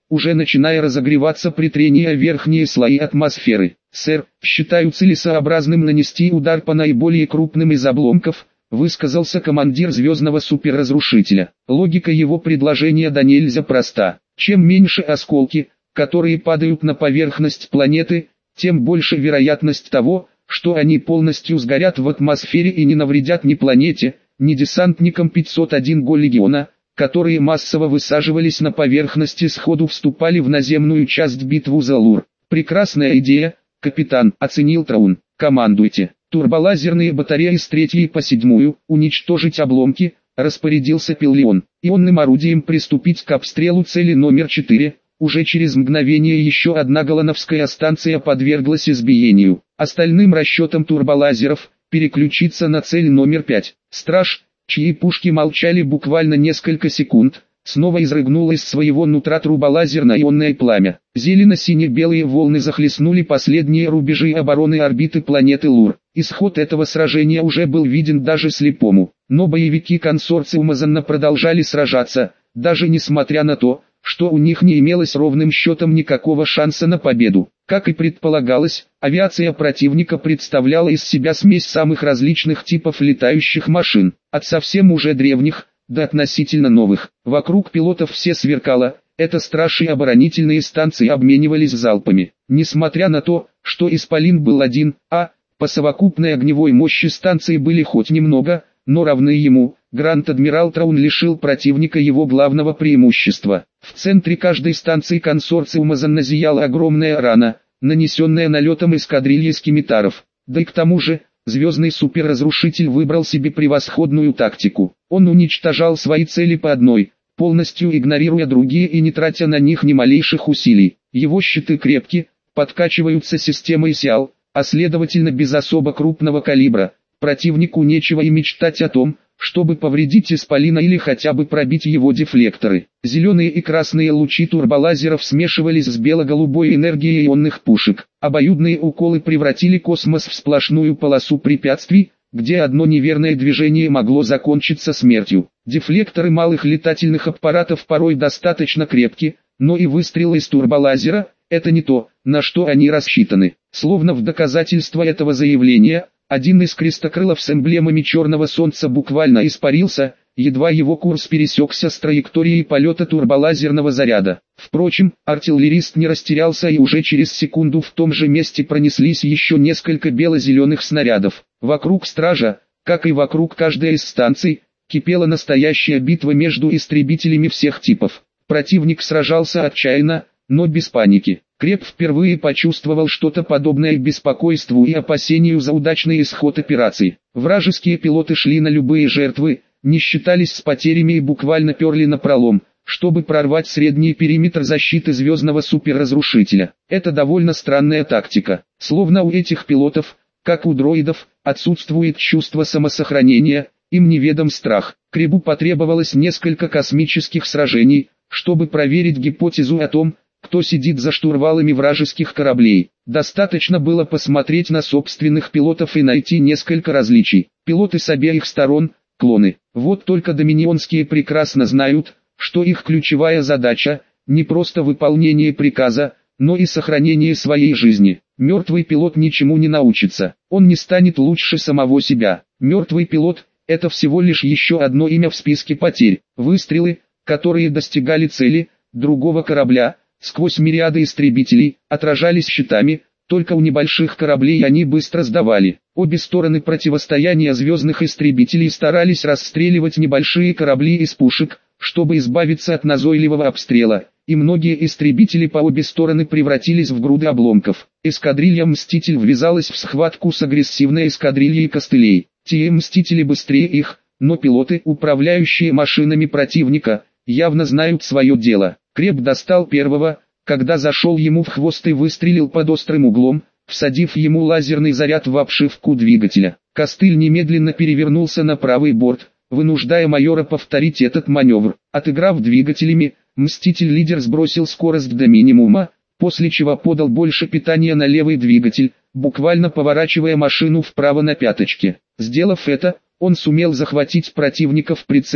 уже начиная разогреваться при трении о верхние слои атмосферы. «Сэр, считаю целесообразным нанести удар по наиболее крупным из обломков», высказался командир звездного суперразрушителя. Логика его предложения да нельзя проста. Чем меньше осколки, которые падают на поверхность планеты, тем больше вероятность того, что они полностью сгорят в атмосфере и не навредят ни планете, ни десантникам пятьсот один Го легиона, которые массово высаживались на поверхности и сходу вступали в наземную часть битву за Лур. «Прекрасная идея, капитан», — оценил Траун. «Командуйте. Турболазерные батареи с третьей по седьмую, уничтожить обломки», — распорядился Пиллион. «Ионным орудием приступить к обстрелу цели номер четыре». Уже через мгновение еще одна голландская станция подверглась избиению. Остальным расчетам турболазеров переключиться на цель номер пять. Страж, чьи пушки молчали буквально несколько секунд, снова изрыгнула из своего нутра турболазерно-ионное пламя. Зелено-сине-белые волны захлестнули последние рубежи обороны орбиты планеты Лур. Исход этого сражения уже был виден даже слепому, но боевики консорциума Занна продолжали сражаться, даже несмотря на то, что у них не имелось ровным счетом никакого шанса на победу. Как и предполагалось, авиация противника представляла из себя смесь самых различных типов летающих машин, от совсем уже древних, до относительно новых. Вокруг пилотов все сверкало, это страж и оборонительные станции обменивались залпами. Несмотря на то, что Исполин был один, а по совокупной огневой мощи станции были хоть немного, но равны ему, Гранд-адмирал Траун лишил противника его главного преимущества. В центре каждой станции консорциума Занна зияла огромная рана, нанесенная налетом эскадрильи скимитаров. Да и к тому же, звездный суперразрушитель выбрал себе превосходную тактику. Он уничтожал свои цели по одной, полностью игнорируя другие и не тратя на них ни малейших усилий. Его щиты крепки, подкачиваются системой СИАЛ, а следовательно без особо крупного калибра. Противнику нечего и мечтать о том, чтобы повредить Исполина или хотя бы пробить его дефлекторы. Зеленые и красные лучи турболазеров смешивались с бело-голубой энергией ионных пушек. Обоюдные уколы превратили космос в сплошную полосу препятствий, где одно неверное движение могло закончиться смертью. Дефлекторы малых летательных аппаратов порой достаточно крепки, но и выстрелы из турболазера – это не то, на что они рассчитаны. Словно в доказательство этого заявления, один из крестокрылов с эмблемами черного солнца буквально испарился, едва его курс пересекся с траекторией полета турболазерного заряда. Впрочем, артиллерист не растерялся и уже через секунду в том же месте пронеслись еще несколько бело-зеленых снарядов. Вокруг стража, как и вокруг каждой из станций, кипела настоящая битва между истребителями всех типов. Противник сражался отчаянно, но без паники. Креп впервые почувствовал что-то подобное беспокойству и опасению за удачный исход операции. Вражеские пилоты шли на любые жертвы, не считались с потерями и буквально перли напролом, чтобы прорвать средний периметр защиты звездного суперразрушителя. Это довольно странная тактика. Словно у этих пилотов, как у дроидов, отсутствует чувство самосохранения, им неведом страх. Кребу потребовалось несколько космических сражений, чтобы проверить гипотезу о том, кто сидит за штурвалами вражеских кораблей. Достаточно было посмотреть на собственных пилотов и найти несколько различий. Пилоты с обеих сторон – клоны. Вот только доминионские прекрасно знают, что их ключевая задача – не просто выполнение приказа, но и сохранение своей жизни. Мертвый пилот ничему не научится. Он не станет лучше самого себя. Мертвый пилот – это всего лишь еще одно имя в списке потерь. Выстрелы, которые достигали цели, другого корабля – сквозь мириады истребителей, отражались щитами, только у небольших кораблей они быстро сдавали. Обе стороны противостояния звездных истребителей старались расстреливать небольшие корабли из пушек, чтобы избавиться от назойливого обстрела, и многие истребители по обе стороны превратились в груды обломков. Эскадрилья «Мститель» ввязалась в схватку с агрессивной эскадрильей костылей. Те «Мстители» быстрее их, но пилоты, управляющие машинами противника, явно знают свое дело. Креп достал первого, когда зашел ему в хвост и выстрелил под острым углом, всадив ему лазерный заряд в обшивку двигателя. Костыль немедленно перевернулся на правый борт, вынуждая майора повторить этот маневр. Отыграв двигателями, Мститель-лидер сбросил скорость до минимума, после чего подал больше питания на левый двигатель, буквально поворачивая машину вправо на пяточке. Сделав это, он сумел захватить противника в прицел,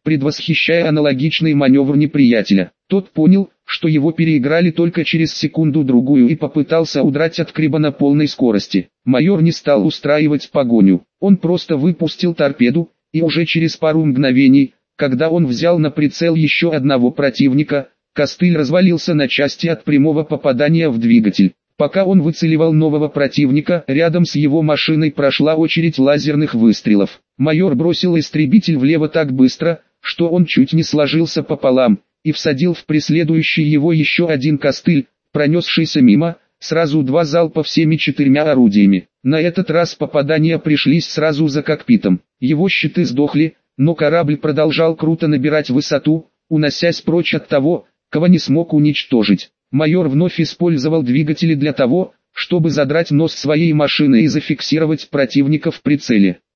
предвосхищая аналогичный маневр неприятеля. Тот понял, что его переиграли только через секунду-другую и попытался удрать от Криба на полной скорости. Майор не стал устраивать погоню, он просто выпустил торпеду, и уже через пару мгновений, когда он взял на прицел еще одного противника, костыль развалился на части от прямого попадания в двигатель. Пока он выцеливал нового противника, рядом с его машиной прошла очередь лазерных выстрелов. Майор бросил истребитель влево так быстро, что он чуть не сложился пополам, и всадил в преследующий его еще один костыль, пронесшийся мимо, сразу два залпа всеми четырьмя орудиями. На этот раз попадания пришлись сразу за кокпитом. Его щиты сдохли, но корабль продолжал круто набирать высоту, уносясь прочь от того, кого не смог уничтожить. Майор вновь использовал двигатели для того, чтобы задрать нос своей машины и зафиксировать противника в прицеле.